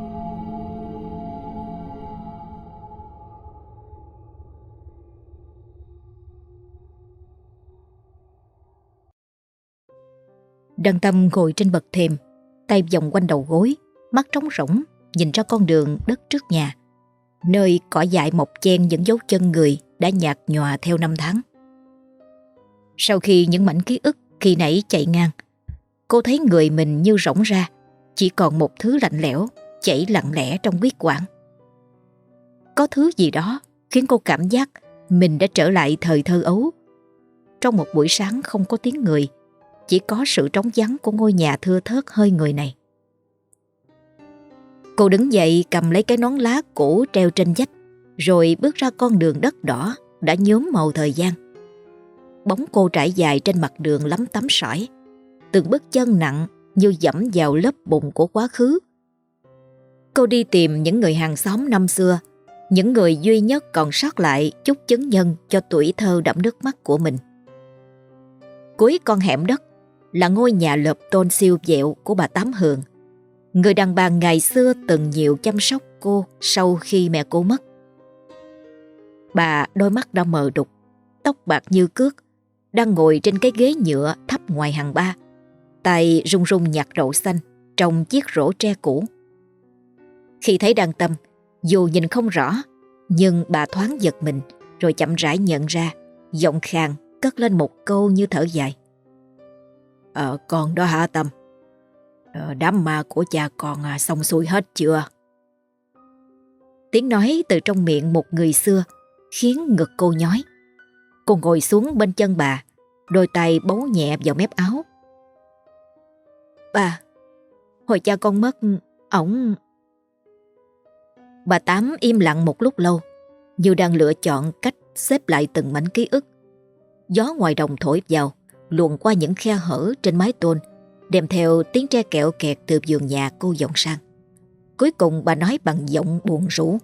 Đăng Tâm ngồi trên bậc thềm, tay vòng quanh đầu gối, mắt trống rỗng nhìn ra con đường đất trước nhà, nơi cỏ dại mọc chen những dấu chân người đã nhạt nhòa theo năm tháng. Sau khi những mảnh ký ức khi nãy chạy ngang, cô thấy người mình như rỗng ra, chỉ còn một thứ lạnh lẽo chảy lặng lẽ trong huyết quản. Có thứ gì đó khiến cô cảm giác mình đã trở lại thời thơ ấu. Trong một buổi sáng không có tiếng người, chỉ có sự trống vắng của ngôi nhà thưa thớt hơi người này. Cô đứng dậy cầm lấy cái nón lá cũ treo trên vách, rồi bước ra con đường đất đỏ đã nhuốm màu thời gian. Bóng cô trải dài trên mặt đường lấm tấm sỏi, từng bước chân nặng như dẫm vào lớp bùn của quá khứ. Cô đi tìm những người hàng xóm năm xưa, những người duy nhất còn sót lại chút chứng nhân cho tuổi thơ đẫm nước mắt của mình. Cuối con hẻm đất là ngôi nhà lợp tôn siêu vẹo của bà Tám Hường, người đàn bà ngày xưa từng nhiều chăm sóc cô sau khi mẹ cô mất. Bà đôi mắt đã mờ đục, tóc bạc như cước, đang ngồi trên cái ghế nhựa thấp ngoài hàng ba, tay run run nhặt đậu xanh trong chiếc rổ tre cũ. Khi thấy Đăng Tâm, dù nhìn không rõ, nhưng bà thoáng giật mình, rồi chậm rãi nhận ra, giọng khàn cất lên một câu như thở dài: Ờ con đó hả Tâm? Ờ, đám ma của cha con à, xong xuôi hết chưa? Tiếng nói từ trong miệng một người xưa khiến ngực cô nhói. Cô ngồi xuống bên chân bà, đôi tay bấu nhẹ vào mép áo. Bà, hồi cha con mất, ổng... Bà Tám im lặng một lúc lâu, như đang lựa chọn cách xếp lại từng mảnh ký ức. Gió ngoài đồng thổi vào, luồn qua những khe hở trên mái tôn, đem theo tiếng tre kẹo kẹt từ vườn nhà cô dọn sang. Cuối cùng bà nói bằng giọng buồn rũ: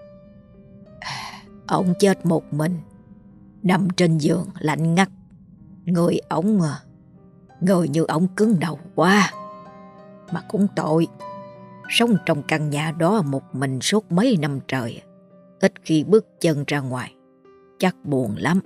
Ông chết một mình, nằm trên giường lạnh ngắt. Người ổng à, người như ổng cứng đầu quá. Mà cũng tội, sống trong căn nhà đó một mình suốt mấy năm trời, ít khi bước chân ra ngoài, chắc buồn lắm.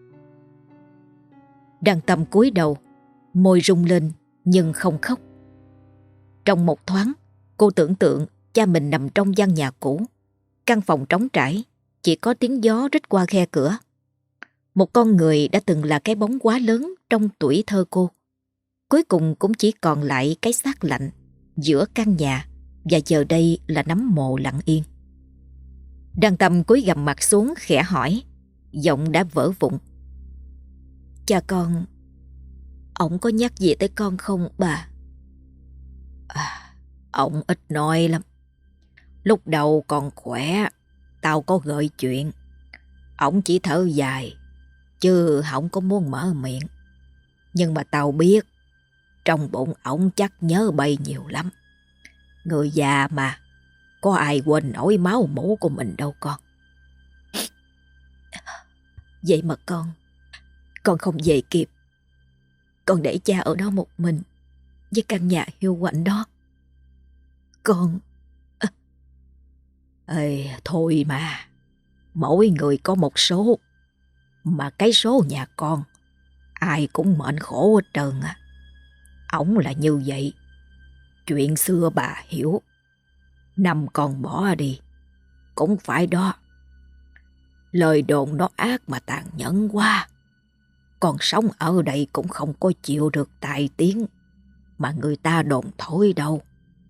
Đăng Tâm cúi đầu, môi rung lên nhưng không khóc. Trong một thoáng, cô tưởng tượng cha mình nằm trong gian nhà cũ, căn phòng trống trải, chỉ có tiếng gió rít qua khe cửa. Một con người đã từng là cái bóng quá lớn trong tuổi thơ cô, cuối cùng cũng chỉ còn lại cái xác lạnh giữa căn nhà, và giờ đây là nấm mồ lặng yên. Đăng Tâm cúi gằm mặt xuống khẽ hỏi, giọng đã vỡ vụn: Cha con, ổng có nhắc gì tới con không bà? À, ổng ít nói lắm. Lúc đầu còn khỏe, tao có gợi chuyện. Ổng chỉ thở dài, chứ không có muốn mở miệng. Nhưng mà tao biết, Trong bụng ổng chắc nhớ bay nhiều lắm. Người già mà, có ai quên nổi máu mủ của mình đâu con. Vậy mà con Con không về kịp. Con để cha ở đó một mình với căn nhà hiu quạnh đó. Con à. Ê, thôi mà, mỗi người có một số. Mà cái số nhà con ai cũng mệnh khổ hết trơn à. Ổng là như vậy. Chuyện xưa bà hiểu. Năm con bỏ đi cũng phải đó. Lời đồn nó ác mà tàn nhẫn quá. Con sống ở đây cũng không có chịu được tai tiếng mà người ta đồn thổi đâu.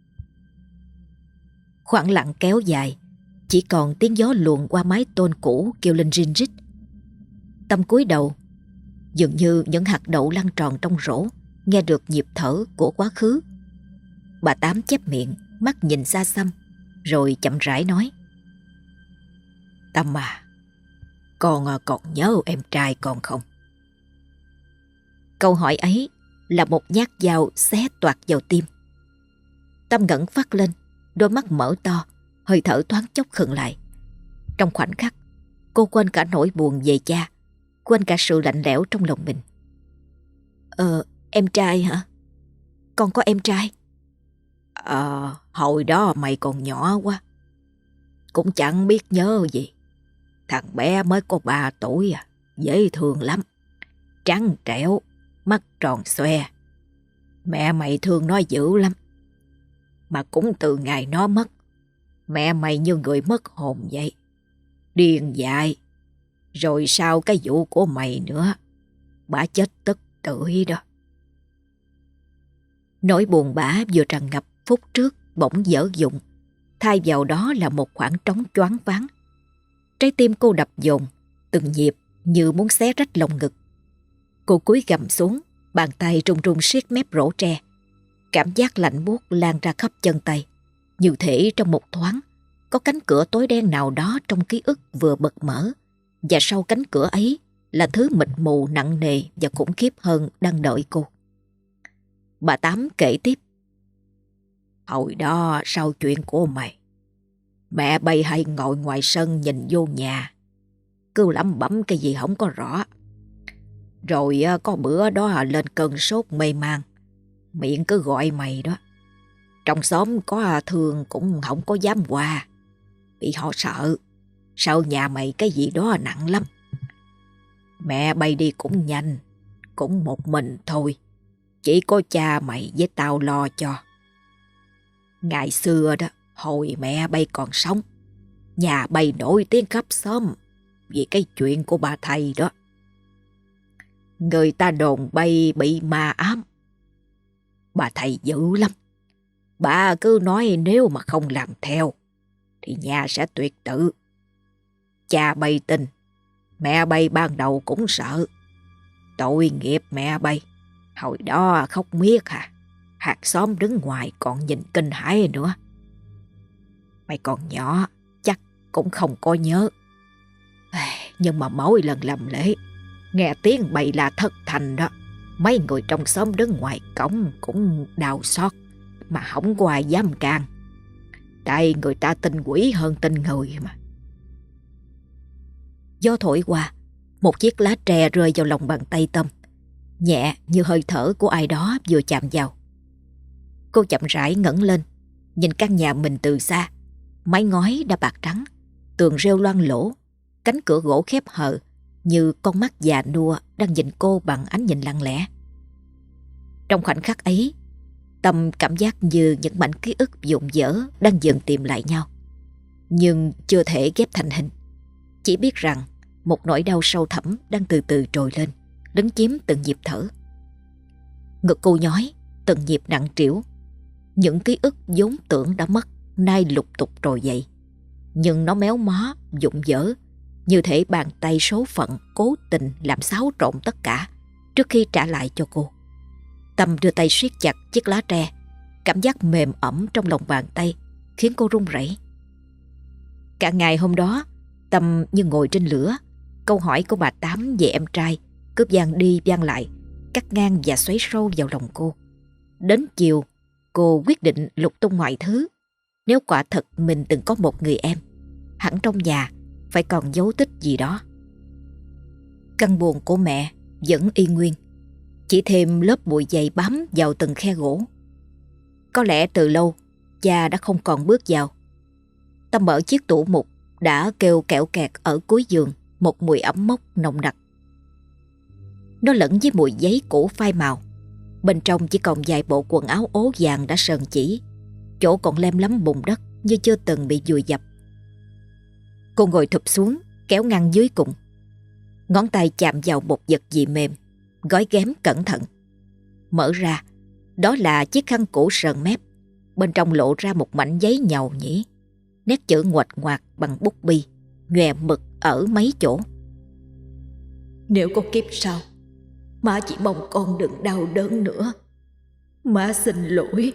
Khoảng lặng kéo dài, chỉ còn tiếng gió luồn qua mái tôn cũ kêu lên rin rít. Tâm cúi đầu, dường như những hạt đậu lăn tròn trong rổ nghe được nhịp thở của quá khứ. Bà Tám chép miệng, mắt nhìn xa xăm, rồi chậm rãi nói: Tâm à, con còn nhớ em trai con không? Câu hỏi ấy là một nhát dao xé toạc vào tim. Tâm ngẩng phát lên, đôi mắt mở to, hơi thở thoáng chốc khựng lại. Trong khoảnh khắc, cô quên cả nỗi buồn về cha, quên cả sự lạnh lẽo trong lòng mình. Ờ, em trai hả? Con có em trai? Ờ, hồi đó mày còn nhỏ quá, cũng chẳng biết nhớ gì. Thằng bé mới có ba tuổi à, dễ thương lắm. Trắng trẻo, mắt tròn xoe. Mẹ mày thương nó dữ lắm. Mà cũng từ ngày nó mất, mẹ mày như người mất hồn vậy. Điên dại. Rồi sau cái vụ của mày nữa, bà chết tức tưởi đó. Nỗi buồn bã vừa tràn ngập phút trước bỗng dở dụng, thay vào đó là một khoảng trống choáng váng. Trái tim cô đập dồn, từng nhịp như muốn xé rách lồng ngực. Cô cúi gằm xuống, bàn tay run run siết mép rổ tre. Cảm giác lạnh buốt lan ra khắp chân tay, như thể trong một thoáng có cánh cửa tối đen nào đó trong ký ức vừa bật mở, và sau cánh cửa ấy là thứ mịt mù nặng nề và khủng khiếp hơn đang đợi cô. Bà Tám kể tiếp: Hồi đó sau chuyện của mày, mẹ bay hay ngồi ngoài sân nhìn vô nhà, cứ lẩm bẩm cái gì không có rõ. Rồi có bữa đó lên cơn sốt mê man, miệng cứ gọi mày đó. Trong xóm có thường cũng không có dám qua, vì họ sợ, sợ nhà mày cái gì đó nặng lắm. Mẹ bay đi cũng nhanh, cũng một mình thôi, chỉ có cha mày với tao lo cho. Ngày xưa đó, hồi mẹ bay còn sống, nhà bay nổi tiếng khắp xóm vì cái chuyện của bà thầy đó. Người ta đồn bay bị ma ám. Bà thầy dữ lắm. Bà cứ nói nếu mà không làm theo thì nhà sẽ tuyệt tự. Cha bay tin, mẹ bay ban đầu cũng sợ. Tội nghiệp mẹ bay, hồi đó khóc miết hả. Hạt xóm đứng ngoài còn nhìn kinh hãi nữa. Mày còn nhỏ, chắc cũng không có nhớ. Nhưng mà mỗi lần làm lễ, nghe tiếng bậy là thất thành đó, mấy người trong xóm đứng ngoài cổng cũng đau xót, mà không có ai dám can. Tại người ta tin quỷ hơn tin người mà. Gió thổi qua, một chiếc lá tre rơi vào lòng bàn tay Tâm, nhẹ như hơi thở của ai đó vừa chạm vào. Cô chậm rãi ngẩng lên, nhìn căn nhà mình từ xa. Mái ngói đã bạc trắng, tường rêu loang lỗ, cánh cửa gỗ khép hờ như con mắt già nua đang nhìn cô bằng ánh nhìn lặng lẽ. Trong khoảnh khắc ấy, Tâm cảm giác như những mảnh ký ức vụn vỡ đang dần tìm lại nhau, nhưng chưa thể ghép thành hình. Chỉ biết rằng một nỗi đau sâu thẳm đang từ từ trồi lên, lấn chiếm từng nhịp thở. Ngực cô nhói, từng nhịp nặng trĩu. Những ký ức vốn tưởng đã mất nay lục tục trồi dậy, nhưng nó méo mó, vụn vỡ, như thể bàn tay số phận cố tình làm xáo trộn tất cả trước khi trả lại cho cô. Tâm đưa tay siết chặt chiếc lá tre, cảm giác mềm ẩm trong lòng bàn tay khiến cô run rẩy. Cả ngày hôm đó, Tâm như ngồi trên lửa. Câu hỏi của bà Tám về em trai cứ vang đi vang lại, cắt ngang và xoáy sâu vào lòng cô, Đến chiều, cô quyết định lục tung mọi thứ. Nếu quả thật mình từng có một người em, hẳn trong nhà phải còn dấu tích gì đó. Căn buồng của mẹ vẫn y nguyên, chỉ thêm lớp bụi dày bám vào từng khe gỗ. Có lẽ từ lâu cha đã không còn bước vào. Tâm mở chiếc tủ mục đã kêu kẹo kẹt ở cuối giường một mùi ẩm mốc nồng nặc. Nó lẫn với mùi giấy cũ phai màu. Bên trong chỉ còn vài bộ quần áo ố vàng đã sờn chỉ, chỗ còn lem lắm bùn đất như chưa từng bị vùi dập. Cô ngồi thụp xuống, kéo ngăn dưới cùng. Ngón tay chạm vào một vật gì mềm, gói ghém cẩn thận. Mở ra, đó là chiếc khăn cũ sờn mép. Bên trong lộ ra một mảnh giấy nhàu nhĩ, nét chữ nguệch ngoạc bằng bút bi, nhòe mực ở mấy chỗ. Nếu có kiếp sau, má chỉ mong con đừng đau đớn nữa. Má xin lỗi.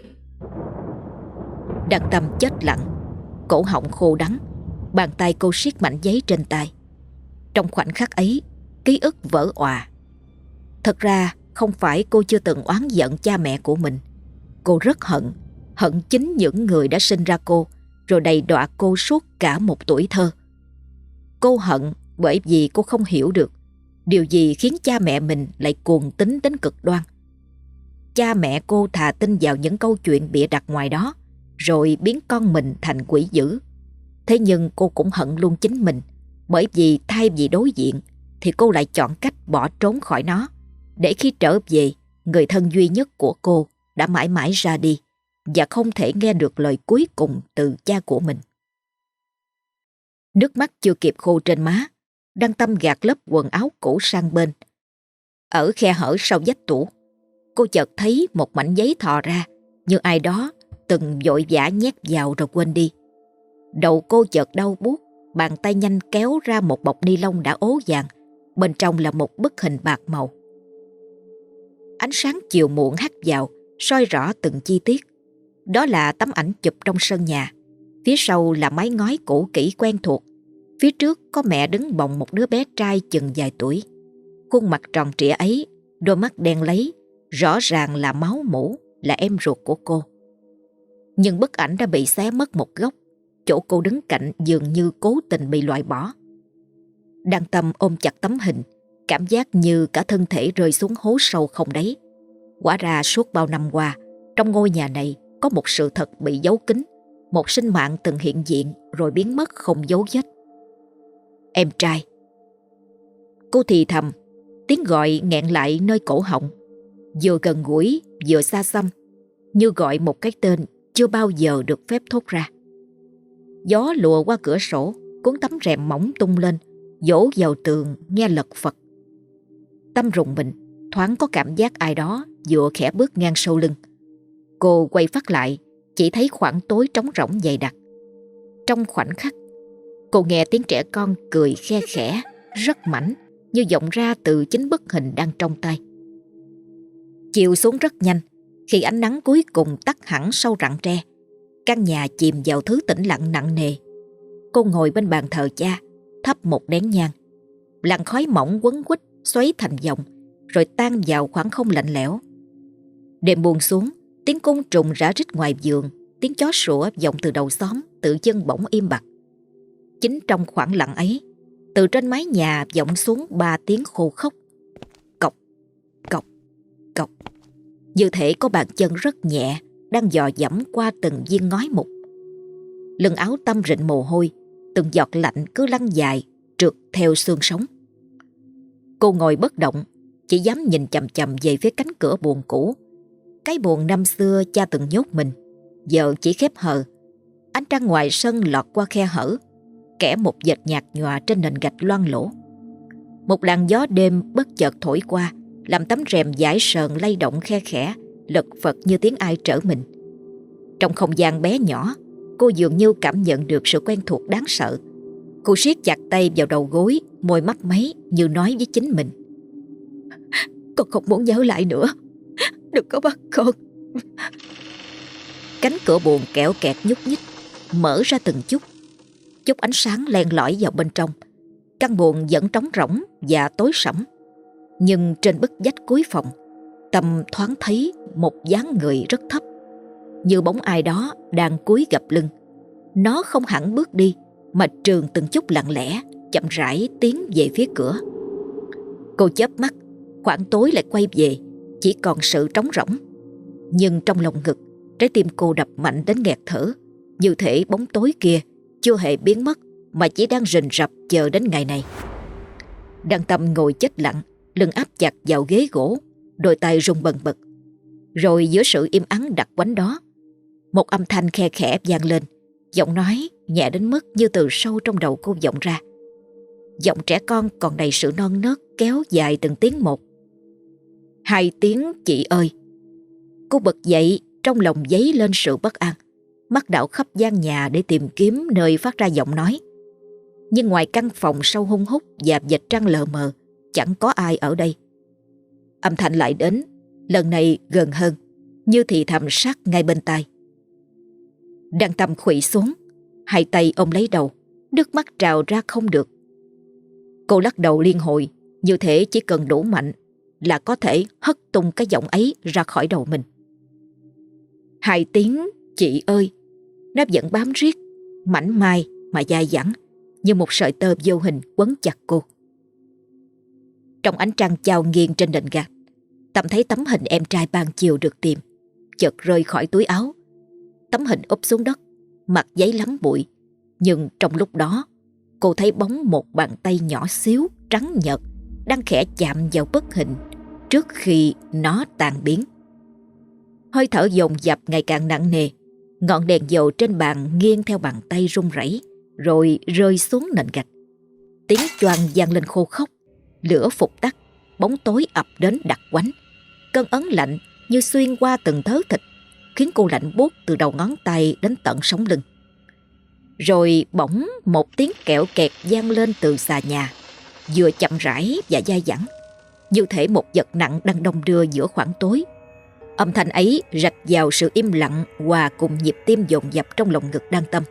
Đăng Tâm chết lặng, cổ họng khô đắng. Bàn tay cô siết mảnh giấy trên tay. Trong khoảnh khắc ấy, ký ức vỡ òa. Thật ra không phải cô chưa từng oán giận cha mẹ của mình. Cô rất hận, hận chính những người đã sinh ra cô, rồi đầy đọa cô suốt cả một tuổi thơ. Cô hận bởi vì cô không hiểu được điều gì khiến cha mẹ mình lại cuồng tín đến cực đoan. Cha mẹ cô thà tin vào những câu chuyện bịa đặt ngoài đó, rồi biến con mình thành quỷ dữ. Thế nhưng cô cũng hận luôn chính mình, bởi vì thay vì đối diện thì cô lại chọn cách bỏ trốn khỏi nó, để khi trở về, người thân duy nhất của cô đã mãi mãi ra đi và không thể nghe được lời cuối cùng từ cha của mình. Nước mắt chưa kịp khô trên má, Đăng Tâm gạt lớp quần áo cũ sang bên. Ở khe hở sau vách tủ, cô chợt thấy một mảnh giấy thò ra, như ai đó từng vội vã nhét vào rồi quên đi. Đầu cô chợt đau buốt, bàn tay nhanh kéo ra một bọc ni lông đã ố vàng, bên trong là một bức hình bạc màu. Ánh sáng chiều muộn hắt vào, soi rõ từng chi tiết. Đó là tấm ảnh chụp trong sân nhà. Phía sau là mái ngói cũ kỹ quen thuộc. Phía trước có mẹ đứng bồng một đứa bé trai chừng vài tuổi. Khuôn mặt tròn trịa ấy, đôi mắt đen láy, rõ ràng là máu mủ, là em ruột của cô. Nhưng bức ảnh đã bị xé mất một góc. Chỗ cô đứng cạnh dường như cố tình bị loại bỏ. Đăng Tâm ôm chặt tấm hình, cảm giác như cả thân thể rơi xuống hố sâu không đáy. Quả ra suốt bao năm qua, trong ngôi nhà này có một sự thật bị giấu kín, một sinh mạng từng hiện diện rồi biến mất không dấu vết. Em trai. Cô thì thầm, tiếng gọi nghẹn lại nơi cổ họng, vừa gần gũi vừa xa xăm, như gọi một cái tên chưa bao giờ được phép thốt ra. Gió lùa qua cửa sổ, cuốn tấm rèm mỏng tung lên, vỗ vào tường nghe lật phật. Tâm rùng mình, thoáng có cảm giác ai đó vừa khẽ bước ngang sau lưng. Cô quay phát lại, chỉ thấy khoảng tối trống rỗng dày đặc. Trong khoảnh khắc, cô nghe tiếng trẻ con cười khe khẽ, rất mảnh, như vọng ra từ chính bức hình đang trong tay. Chiều xuống rất nhanh, khi ánh nắng cuối cùng tắt hẳn sau rặng tre. Căn nhà chìm vào thứ tĩnh lặng nặng nề. Cô ngồi bên bàn thờ cha, thắp một nén nhang. Làn khói mỏng quấn quýt xoáy thành vòng, rồi tan vào khoảng không lạnh lẽo. Đêm buông xuống, tiếng côn trùng rã rít ngoài vườn, tiếng chó sủa vọng từ đầu xóm, tự dưng bỗng im bặt. Chính trong khoảng lặng ấy, từ trên mái nhà vọng xuống ba tiếng khô khốc. Cộc, cộc, cộc. Như thể có bàn chân rất nhẹ đang dò dẫm qua từng viên ngói mục. Lưng áo Tâm rịn mồ hôi, từng giọt lạnh cứ lăn dài trượt theo xương sống. Cô ngồi bất động, chỉ dám nhìn chằm chằm về phía cánh cửa buồng cũ. Cái buồng năm xưa cha từng nhốt mình, giờ chỉ khép hờ. Ánh trăng ngoài sân lọt qua khe hở, kẻ một vệt nhạt nhòa trên nền gạch loang lổ. Một làn gió đêm bất chợt thổi qua, làm tấm rèm vải sờn lay động khe khẽ, lật phật như tiếng ai trở mình. Trong không gian bé nhỏ, cô dường như cảm nhận được sự quen thuộc đáng sợ. Cô siết chặt tay vào đầu gối, môi mấp máy như nói với chính mình: Con không muốn nhớ lại nữa, đừng có bắt con. Cánh cửa buồng kẽo kẹt nhúc nhích, mở ra từng chút. Chút ánh sáng len lỏi vào bên trong. Căn buồng vẫn trống rỗng và tối sẫm. Nhưng trên bức vách cuối phòng, Tâm thoáng thấy một dáng người rất thấp, như bóng ai đó đang cúi gập lưng. Nó không hẳn bước đi, mà trườn từng chút lặng lẽ, chậm rãi tiến về phía cửa. Cô chớp mắt, khoảng tối lại quay về, chỉ còn sự trống rỗng. Nhưng trong lòng ngực, trái tim cô đập mạnh đến nghẹt thở, như thể bóng tối kia chưa hề biến mất, mà chỉ đang rình rập chờ đến ngày này. Đăng Tâm ngồi chết lặng, lưng áp chặt vào ghế gỗ, đôi tay run bần bật. Rồi giữa sự im ắng đặc quánh đó, một âm thanh khe khẽ vang lên, giọng nói nhẹ đến mức như từ sâu trong đầu cô vọng ra. Giọng trẻ con còn đầy sự non nớt kéo dài từng tiếng một. Hai tiếng chị ơi. Cô bật dậy, trong lòng dấy lên sự bất an, mắt đảo khắp gian nhà để tìm kiếm nơi phát ra giọng nói. Nhưng ngoài căn phòng sâu hun hút và vệt trăng lờ mờ, chẳng có ai ở đây. Âm thanh lại đến, lần này gần hơn, như thì thầm sát ngay bên tai. Đăng Tâm khuỵu xuống, hai tay ôm lấy đầu, nước mắt trào ra không được. Cô lắc đầu liên hồi, như thể chỉ cần đủ mạnh là có thể hất tung cái giọng ấy ra khỏi đầu mình. Hai tiếng chị ơi, nó vẫn bám riết, mảnh mai mà dai dẳng, như một sợi tơ vô hình quấn chặt cô. Trong ánh trăng chao nghiêng trên nền gạch, Tâm thấy tấm hình em trai ban chiều được tìm chợt rơi khỏi túi áo. Tấm hình úp xuống đất, mặt giấy lắm bụi. Nhưng trong lúc đó, cô thấy bóng một bàn tay nhỏ xíu, trắng nhợt đang khẽ chạm vào bức hình trước khi nó tan biến. Hơi thở dồn dập ngày càng nặng nề. Ngọn đèn dầu trên bàn nghiêng theo bàn tay run rẩy, rồi rơi xuống nền gạch. Tiếng choang vang lên khô khốc. Lửa phục tắt, bóng tối ập đến đặc quánh. Cơn ấn lạnh như xuyên qua từng thớ thịt, khiến cô lạnh buốt từ đầu ngón tay đến tận sống lưng. Rồi bỗng một tiếng kẹo kẹt vang lên từ xà nhà, vừa chậm rãi và dai dẳng, như thể một vật nặng đang đong đưa giữa khoảng tối. Âm thanh ấy rạch vào sự im lặng hòa cùng nhịp tim dồn dập trong lòng ngực Đăng Tâm.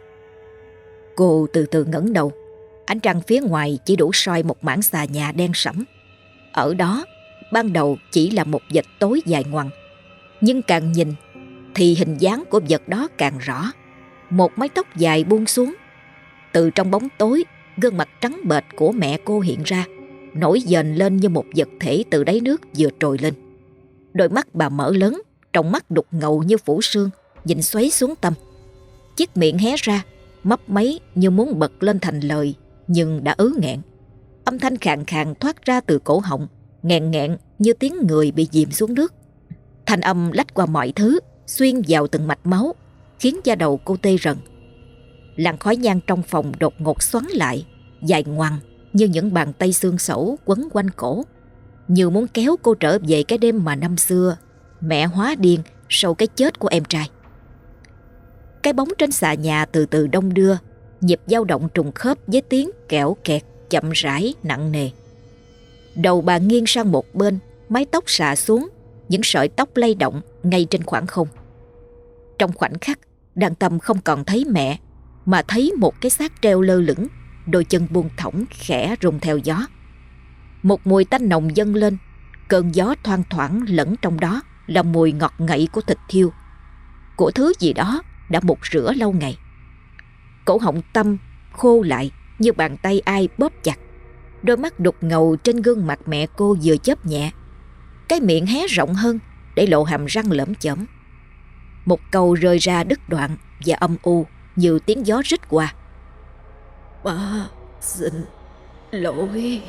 Cô từ từ ngẩng đầu. Ánh trăng phía ngoài chỉ đủ soi một mảng xà nhà đen sẫm. Ở đó ban đầu chỉ là một vệt tối dài ngoằng, nhưng càng nhìn thì hình dáng của vật đó càng rõ. Một mái tóc dài buông xuống. Từ trong bóng tối, gương mặt trắng bệch của mẹ cô hiện ra, nổi dền lên như một vật thể từ đáy nước vừa trồi lên. Đôi mắt bà mở lớn, trong mắt đục ngầu như phủ sương, nhìn xoáy xuống Tâm. Chiếc miệng hé ra, mấp máy như muốn bật lên thành lời, nhưng đã ứ nghẹn. Âm thanh khàn khàn thoát ra từ cổ họng, nghẹn nghẹn như tiếng người bị dìm xuống nước. Thanh âm lách qua mọi thứ, xuyên vào từng mạch máu, khiến da đầu cô tê rần. Làn khói nhang trong phòng đột ngột xoắn lại, dài ngoằng như những bàn tay xương xẩu quấn quanh cổ, như muốn kéo cô trở về cái đêm mà năm xưa mẹ hóa điên sau cái chết của em trai. Cái bóng trên xà nhà từ từ đông đưa, nhịp dao động trùng khớp với tiếng kẹo kẹt chậm rãi nặng nề. Đầu bà nghiêng sang một bên, mái tóc xả xuống, những sợi tóc lay động ngay trên khoảng không. Trong khoảnh khắc, Đăng Tâm không còn thấy mẹ, mà thấy một cái xác treo lơ lửng, đôi chân buông thõng khẽ rung theo gió. Một mùi tanh nồng dâng lên, cơn gió thoang thoảng lẫn trong đó là mùi ngọt ngậy của thịt thiêu, của thứ gì đó đã mục rửa lâu ngày. Cổ họng Tâm khô lại như bàn tay ai bóp chặt. Đôi mắt đục ngầu trên gương mặt mẹ cô vừa chớp nhẹ, cái miệng hé rộng hơn để lộ hàm răng lởm chởm. Một câu rơi ra đứt đoạn và âm u như tiếng gió rít qua. Ba xin lỗi.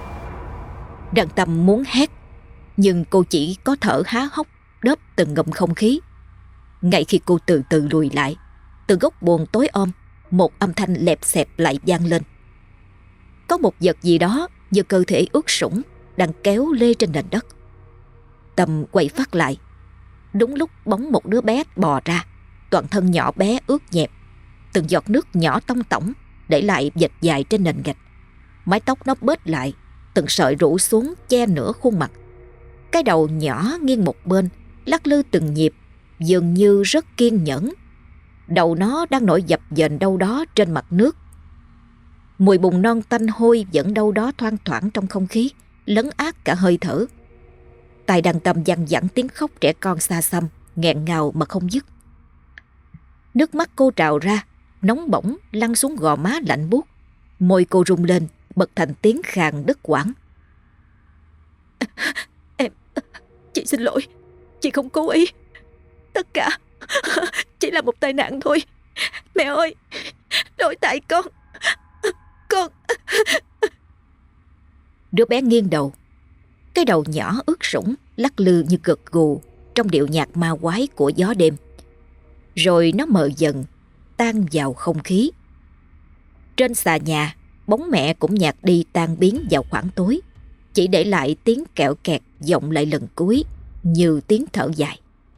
Đăng Tâm muốn hét, nhưng cô chỉ có thở há hốc đớp từng ngụm không khí. Ngay khi cô từ từ lùi lại, từ góc buồng tối om, một âm thanh lẹp xẹp lại vang lên. Có một vật gì đó như cơ thể ướt sũng đang kéo lê trên nền đất. Tâm quay phát lại. Đúng lúc bóng một đứa bé bò ra, toàn thân nhỏ bé ướt nhẹp, từng giọt nước nhỏ tông tổng để lại vệt dài trên nền gạch. Mái tóc nó bết lại, từng sợi rủ xuống che nửa khuôn mặt. Cái đầu nhỏ nghiêng một bên, lắc lư từng nhịp, dường như rất kiên nhẫn. Đầu nó đang nổi dập dềnh đâu đó trên mặt nước. Mùi bùn non tanh hôi vẫn đâu đó thoang thoảng trong không khí, lấn át cả hơi thở. Tai Đăng Tâm văng vẳng tiếng khóc trẻ con xa xăm, nghẹn ngào mà không dứt. Nước mắt cô trào ra, nóng bỏng lăn xuống gò má lạnh buốt. Môi cô rung lên, bật thành tiếng khàn đứt quãng. Em, chị xin lỗi, chị không cố ý. Tất cả chỉ là một tai nạn thôi. Mẹ ơi, lỗi tại con. Con. Đứa bé nghiêng đầu, cái đầu nhỏ ướt sũng lắc lư như gật gù trong điệu nhạc ma quái của gió đêm. Rồi nó mờ dần, tan vào không khí. Trên xà nhà, bóng mẹ cũng nhạt đi tan biến vào khoảng tối, chỉ để lại tiếng kẹo kẹt vọng lại lần cuối như tiếng thở dài.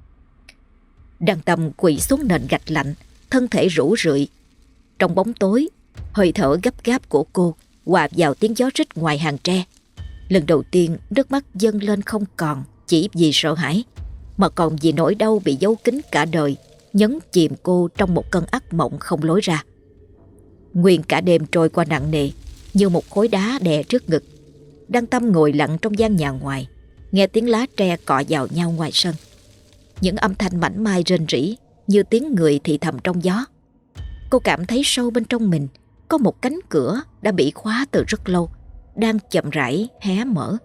Đăng Tâm quỳ xuống nền gạch lạnh, thân thể rũ rượi. Trong bóng tối, hơi thở gấp gáp của cô hòa vào tiếng gió rít ngoài hàng tre. Lần đầu tiên nước mắt dâng lên không còn chỉ vì sợ hãi, mà còn vì nỗi đau bị giấu kín cả đời nhấn chìm cô trong một cơn ác mộng không lối ra. Nguyên cả đêm trôi qua nặng nề như một khối đá đè trước ngực. Đăng Tâm ngồi lặng trong gian nhà ngoài, nghe tiếng lá tre cọ vào nhau ngoài sân. Những âm thanh mảnh mai rên rỉ như tiếng người thì thầm trong gió. Cô cảm thấy sâu bên trong mình có một cánh cửa đã bị khóa từ rất lâu, đang chậm rãi hé mở.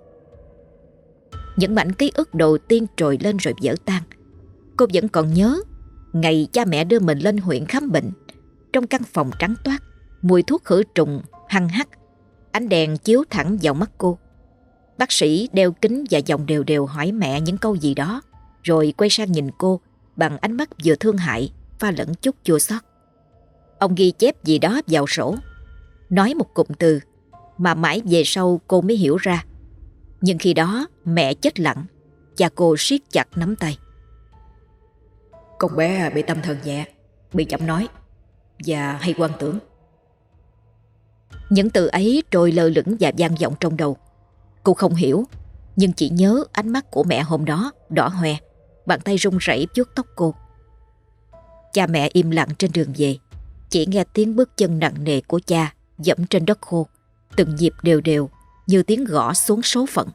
Những mảnh ký ức đầu tiên trồi lên rồi vỡ tan. Cô vẫn còn nhớ ngày cha mẹ đưa mình lên huyện khám bệnh. Trong căn phòng trắng toát, mùi thuốc khử trùng hăng hắc, ánh đèn chiếu thẳng vào mắt cô. Bác sĩ đeo kính và giọng đều đều hỏi mẹ những câu gì đó, rồi quay sang nhìn cô bằng ánh mắt vừa thương hại pha lẫn chút chua xót. Ông ghi chép gì đó vào sổ, nói một cụm từ mà mãi về sau cô mới hiểu ra. Nhưng khi đó mẹ chết lặng, cha cô siết chặt nắm tay. Con bé bị tâm thần nhẹ, bị chậm nói và hay quan tưởng. Những từ ấy trôi lơ lửng và vang vọng trong đầu. Cô không hiểu, nhưng chỉ nhớ ánh mắt của mẹ hôm đó đỏ hoe, bàn tay run rẩy vuốt tóc cô. Cha mẹ im lặng trên đường về, chỉ nghe tiếng bước chân nặng nề của cha dẫm trên đất khô, từng nhịp đều đều như tiếng gõ xuống số phận.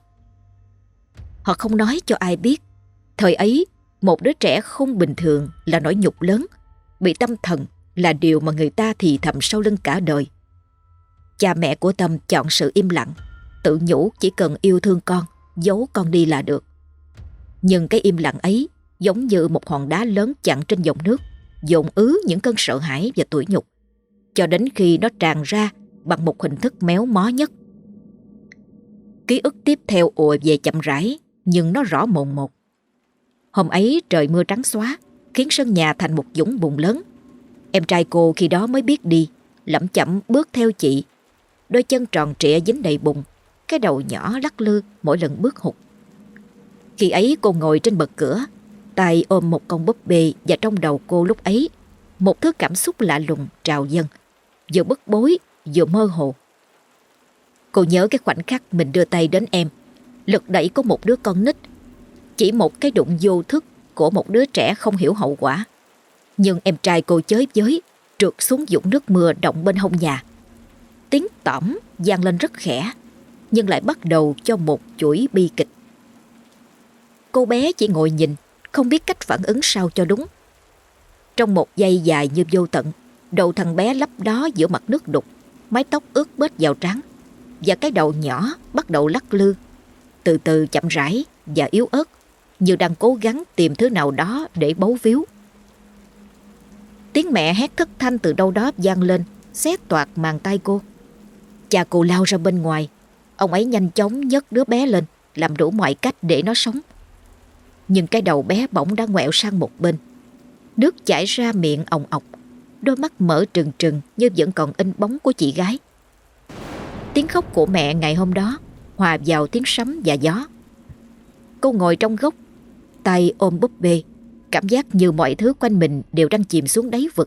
Họ không nói cho ai biết, thời ấy một đứa trẻ không bình thường là nỗi nhục lớn, bị tâm thần là điều mà người ta thì thầm sau lưng cả đời. Cha mẹ của Tâm chọn sự im lặng, tự nhủ chỉ cần yêu thương con, giấu con đi là được. Nhưng cái im lặng ấy giống như một hòn đá lớn chặn trên dòng nước, dồn ứ những cơn sợ hãi và tủi nhục, cho đến khi nó tràn ra bằng một hình thức méo mó nhất. Ký ức tiếp theo ùa về chậm rãi, nhưng nó rõ mồn một. Hôm ấy trời mưa trắng xóa, khiến sân nhà thành một vũng bùn lớn. Em trai cô khi đó mới biết đi, lẩm chẩm bước theo chị. Đôi chân tròn trịa dính đầy bùn, cái đầu nhỏ lắc lư mỗi lần bước hụt. Khi ấy cô ngồi trên bậc cửa, tay ôm một con búp bê, và trong đầu cô lúc ấy một thứ cảm xúc lạ lùng trào dâng, vừa bức bối vừa mơ hồ. Cô nhớ cái khoảnh khắc mình đưa tay đến em, lực đẩy của một đứa con nít, chỉ một cái đụng vô thức của một đứa trẻ không hiểu hậu quả. Nhưng em trai cô chới với trượt xuống vũng nước mưa động bên hông nhà. Tiếng tõm vang lên rất khẽ, nhưng lại bắt đầu cho một chuỗi bi kịch. Cô bé chỉ ngồi nhìn, không biết cách phản ứng sao cho đúng. Trong một giây dài như vô tận, đầu thằng bé lấp đó giữa mặt nước đục, mái tóc ướt bết vào trán, và cái đầu nhỏ bắt đầu lắc lư, từ từ chậm rãi và yếu ớt, như đang cố gắng tìm thứ nào đó để bấu víu. Tiếng mẹ hét thất thanh từ đâu đó vang lên, xé toạc màng tay cô. Cha cô lao ra bên ngoài. Ông ấy nhanh chóng nhấc đứa bé lên, làm đủ mọi cách để nó sống. Nhưng cái đầu bé bỗng đã ngoẹo sang một bên. Nước chảy ra miệng òng ọc, đôi mắt mở trừng trừng như vẫn còn in bóng của chị gái. Tiếng khóc của mẹ ngày hôm đó hòa vào tiếng sấm và gió. Cô ngồi trong góc, tay ôm búp bê, cảm giác như mọi thứ quanh mình đều đang chìm xuống đáy vực.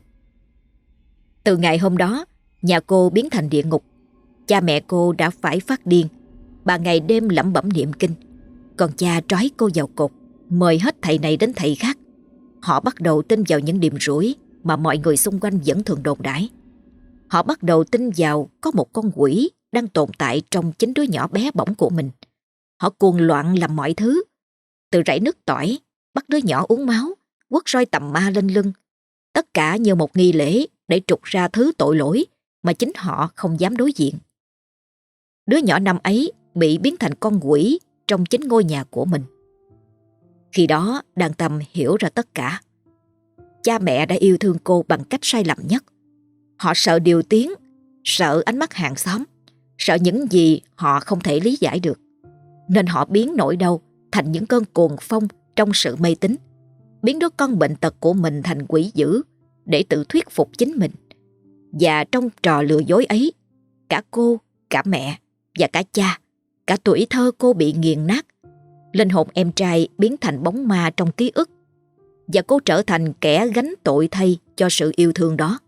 Từ ngày hôm đó, nhà cô biến thành địa ngục. Cha mẹ cô đã phải phát điên. Bà ngày đêm lẩm bẩm niệm kinh. Còn cha trói cô vào cột, mời hết thầy này đến thầy khác. Họ bắt đầu tin vào những điềm rủi mà mọi người xung quanh vẫn thường đồn đãi. Họ bắt đầu tin vào có một con quỷ đang tồn tại trong chính đứa nhỏ bé bỏng của mình. Họ cuồng loạn làm mọi thứ, từ rảy nước tỏi, bắt đứa nhỏ uống máu, quất roi tầm ma lên lưng. Tất cả như một nghi lễ để trục ra thứ tội lỗi mà chính họ không dám đối diện. Đứa nhỏ năm ấy bị biến thành con quỷ trong chính ngôi nhà của mình. Khi đó Đan Tâm hiểu ra tất cả. Cha mẹ đã yêu thương cô bằng cách sai lầm nhất. Họ sợ điều tiếng, sợ ánh mắt hàng xóm, sợ những gì họ không thể lý giải được. Nên họ biến nỗi đau thành những cơn cuồng phong trong sự mê tín, biến đứa con bệnh tật của mình thành quỷ dữ để tự thuyết phục chính mình. Và trong trò lừa dối ấy, cả cô, cả mẹ và cả cha, cả tuổi thơ cô bị nghiền nát. Linh hồn em trai biến thành bóng ma trong ký ức, và cô trở thành kẻ gánh tội thay cho sự yêu thương đó.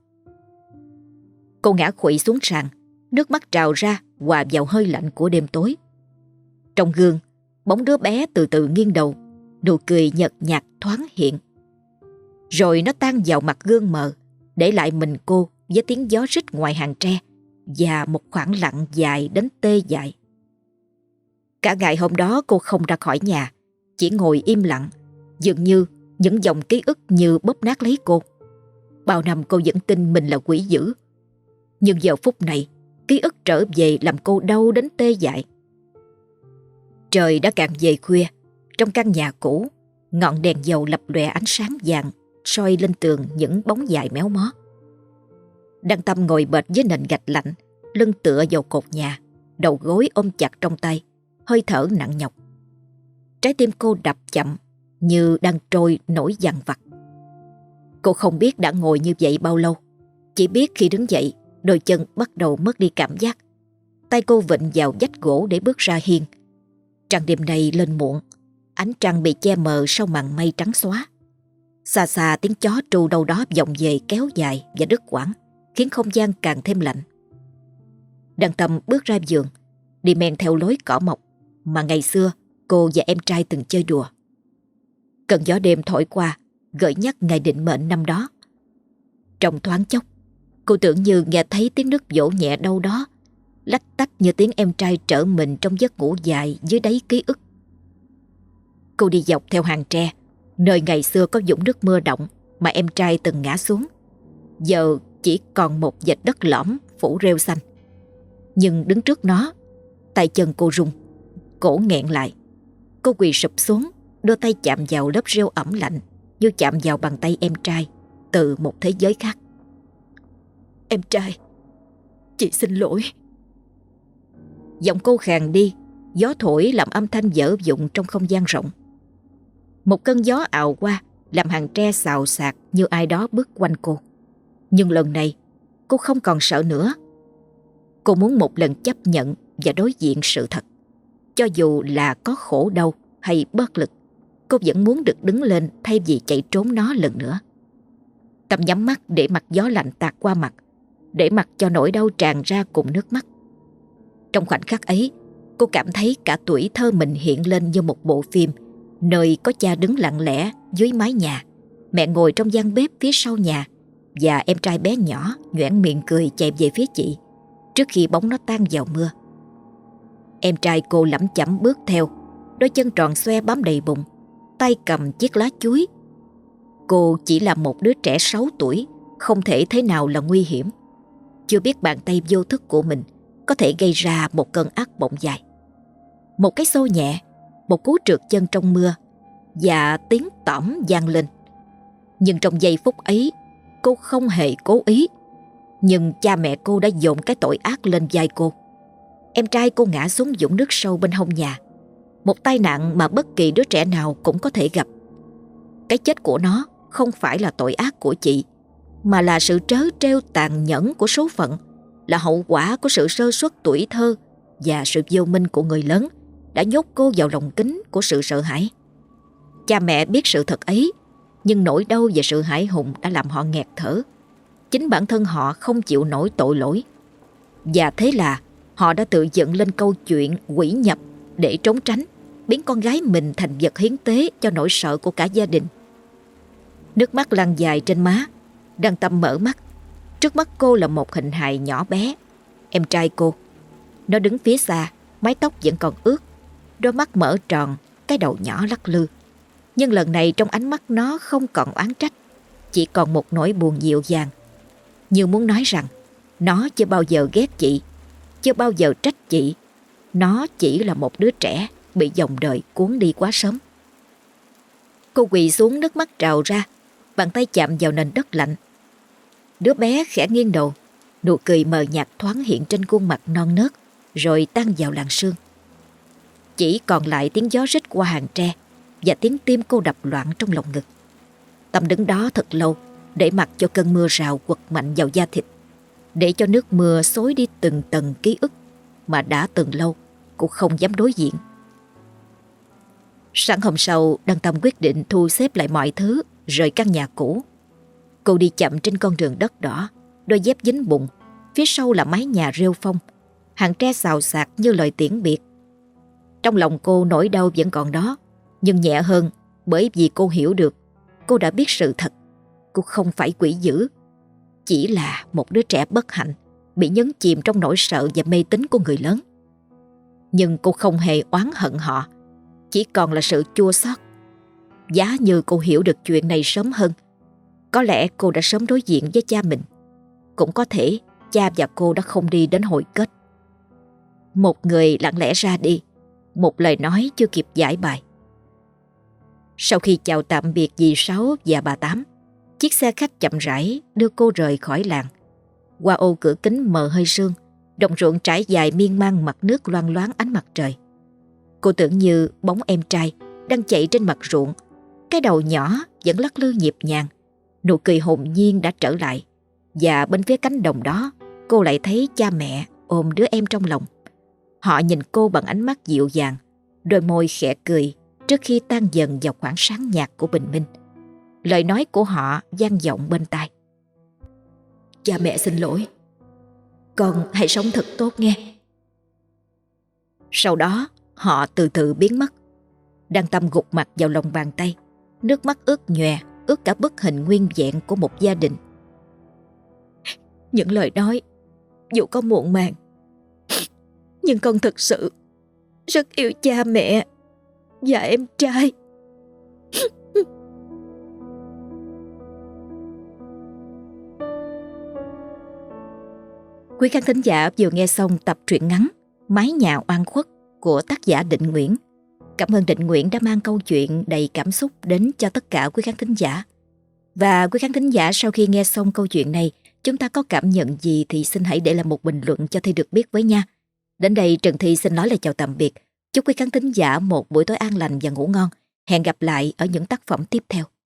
Cô ngã khuỵu xuống sàn, nước mắt trào ra hòa vào hơi lạnh của đêm tối. Trong gương, bóng đứa bé từ từ nghiêng đầu, nụ cười nhợt nhạt thoáng hiện. Rồi nó tan vào mặt gương mờ, để lại mình cô với tiếng gió rít ngoài hàng tre và một khoảng lặng dài đến tê dại. Cả ngày hôm đó cô không ra khỏi nhà, chỉ ngồi im lặng, dường như những dòng ký ức như bóp nát lấy cô. Bao năm cô vẫn tin mình là quỷ dữ, nhưng giờ phút này ký ức trở về làm cô đau đến tê dại. Trời đã cạn về khuya. Trong căn nhà cũ, ngọn đèn dầu lập lòe ánh sáng vàng soi lên tường những bóng dài méo mó. Đan Tâm ngồi bệt dưới nền gạch lạnh, lưng tựa vào cột nhà, đầu gối ôm chặt trong tay, hơi thở nặng nhọc. Trái tim cô đập chậm như đang trôi nỗi dằn vặt. Cô không biết đã ngồi như vậy bao lâu, chỉ biết khi đứng dậy, đôi chân bắt đầu mất đi cảm giác. Tay cô vịn vào vách gỗ để bước ra hiên. Trăng đêm nay lên muộn, ánh trăng bị che mờ sau màn mây trắng xóa. Xa xa tiếng chó tru đâu đó vọng về kéo dài và đứt quãng, khiến không gian càng thêm lạnh. Đan Tâm bước ra vườn, đi men theo lối cỏ mọc mà ngày xưa cô và em trai từng chơi đùa. Cơn gió đêm thổi qua, gợi nhắc ngày định mệnh năm đó. Trong thoáng chốc, cô tưởng như nghe thấy tiếng nước vỗ nhẹ đâu đó, lách tách như tiếng em trai trở mình trong giấc ngủ dài dưới đáy ký ức. Cô đi dọc theo hàng tre, nơi ngày xưa có vũng nước mưa động mà em trai từng ngã xuống. Giờ chỉ còn một vệt đất lõm phủ rêu xanh. Nhưng đứng trước nó, tay chân cô run, cổ nghẹn lại. Cô quỳ sụp xuống, đưa tay chạm vào lớp rêu ẩm lạnh, như chạm vào bàn tay em trai từ một thế giới khác. Em trai, chị xin lỗi. Giọng cô khàn đi, gió thổi làm âm thanh vỡ vụn trong không gian rộng. Một cơn gió ào qua, làm hàng tre xào xạc như ai đó bước quanh cô. Nhưng lần này, cô không còn sợ nữa. Cô muốn một lần chấp nhận và đối diện sự thật. Cho dù là có khổ đau hay bất lực, cô vẫn muốn được đứng lên thay vì chạy trốn nó lần nữa. Tâm nhắm mắt để mặt gió lạnh tạt qua mặt, để mặc cho nỗi đau tràn ra cùng nước mắt. Trong khoảnh khắc ấy, cô cảm thấy cả tuổi thơ mình hiện lên như một bộ phim, nơi có cha đứng lặng lẽ dưới mái nhà, mẹ ngồi trong gian bếp phía sau nhà, và em trai bé nhỏ nhoẻn miệng cười chạy về phía chị trước khi bóng nó tan vào mưa. Em trai cô lẩm chẩm bước theo, đôi chân tròn xoe bám đầy bụng, tay cầm chiếc lá chuối. Cô chỉ là một đứa trẻ sáu tuổi, không thể thế nào là nguy hiểm. Chưa biết bàn tay vô thức của mình có thể gây ra một cơn ác mộng dài. Một cái xô nhẹ, một cú trượt chân trong mưa, và tiếng tõm vang lên. Nhưng trong giây phút ấy, cô không hề cố ý. Nhưng cha mẹ cô đã dồn cái tội ác lên vai cô. Em trai cô ngã xuống vũng nước sâu bên hông nhà, một tai nạn mà bất kỳ đứa trẻ nào cũng có thể gặp. Cái chết của nó không phải là tội ác của chị, mà là sự trớ trêu tàn nhẫn của số phận, là hậu quả của sự sơ suất tuổi thơ và sự vô minh của người lớn đã nhốt cô vào lồng kính của sự sợ hãi. Cha mẹ biết sự thật ấy, nhưng nỗi đau và sự hãi hùng đã làm họ nghẹt thở. Chính bản thân họ không chịu nổi tội lỗi, và thế là họ đã tự dựng lên câu chuyện quỷ nhập để trốn tránh, biến con gái mình thành vật hiến tế cho nỗi sợ của cả gia đình. Nước mắt lăn dài trên má. Đan Tâm mở mắt. Trước mắt cô là một hình hài nhỏ bé, em trai cô. Nó đứng phía xa, mái tóc vẫn còn ướt, đôi mắt mở tròn, cái đầu nhỏ lắc lư. Nhưng lần này trong ánh mắt nó không còn oán trách, chỉ còn một nỗi buồn dịu dàng, như muốn nói rằng nó chưa bao giờ ghét chị, chưa bao giờ trách chị. Nó chỉ là một đứa trẻ bị dòng đời cuốn đi quá sớm. Cô quỳ xuống, nước mắt trào ra, bàn tay chạm vào nền đất lạnh. Đứa bé khẽ nghiêng đầu, nụ cười mờ nhạt thoáng hiện trên khuôn mặt non nớt, rồi tan vào làn sương. Chỉ còn lại tiếng gió rít qua hàng tre và tiếng tim cô đập loạn trong lòng ngực. Tâm đứng đó thật lâu, để mặc cho cơn mưa rào quật mạnh vào da thịt, để cho nước mưa xối đi từng tầng ký ức mà đã từng lâu cô không dám đối diện. Sáng hôm sau, Đăng Tâm quyết định thu xếp lại mọi thứ, rời căn nhà cũ. Cô đi chậm trên con đường đất đỏ, đôi dép dính bùn, phía sau là mái nhà rêu phong, hàng tre xào xạc như lời tiễn biệt. Trong lòng cô nỗi đau vẫn còn đó, nhưng nhẹ hơn, bởi vì cô hiểu được, cô đã biết sự thật. Cô không phải quỷ dữ, chỉ là một đứa trẻ bất hạnh, bị nhấn chìm trong nỗi sợ và mê tín của người lớn. Nhưng cô không hề oán hận họ, chỉ còn là sự chua xót. Giá như cô hiểu được chuyện này sớm hơn, có lẽ cô đã sớm đối diện với cha mình. Cũng có thể cha và cô đã không đi đến hồi kết. Một người lặng lẽ ra đi, một lời nói chưa kịp giải bài. Sau khi chào tạm biệt dì Sáu và bà Tám, chiếc xe khách chậm rãi đưa cô rời khỏi làng. Qua ô cửa kính mờ hơi sương, đồng ruộng trải dài miên man mặt nước loang loáng ánh mặt trời. Cô tưởng như bóng em trai đang chạy trên mặt ruộng, cái đầu nhỏ vẫn lắc lư nhịp nhàng. Nụ cười hồn nhiên đã trở lại, và bên phía cánh đồng đó cô lại thấy cha mẹ ôm đứa em trong lòng. Họ nhìn cô bằng ánh mắt dịu dàng, đôi môi khẽ cười trước khi tan dần vào khoảng sáng nhạt của bình minh. Lời nói của họ vang vọng bên tai: "Cha mẹ xin lỗi, con hãy sống thật tốt nghe." Sau đó họ từ từ biến mất. Đăng Tâm gục mặt vào lòng bàn tay, nước mắt ướt nhòe, ướt cả bức hình nguyên vẹn của một gia đình. Những lời nói dù có muộn màng, nhưng con thực sự rất yêu cha mẹ và em trai. Quý khán thính giả vừa nghe xong tập truyện ngắn Mái nhà oan khuất của tác giả Định Nguyễn. Cảm ơn Định Nguyễn đã mang câu chuyện đầy cảm xúc đến cho tất cả quý khán thính giả. Và quý khán thính giả, sau khi nghe xong câu chuyện này, chúng ta có cảm nhận gì thì xin hãy để lại một bình luận cho Thi được biết với nha. Đến đây Trần Thi xin nói lời chào tạm biệt. Chúc quý khán thính giả một buổi tối an lành và ngủ ngon. Hẹn gặp lại ở những tác phẩm tiếp theo.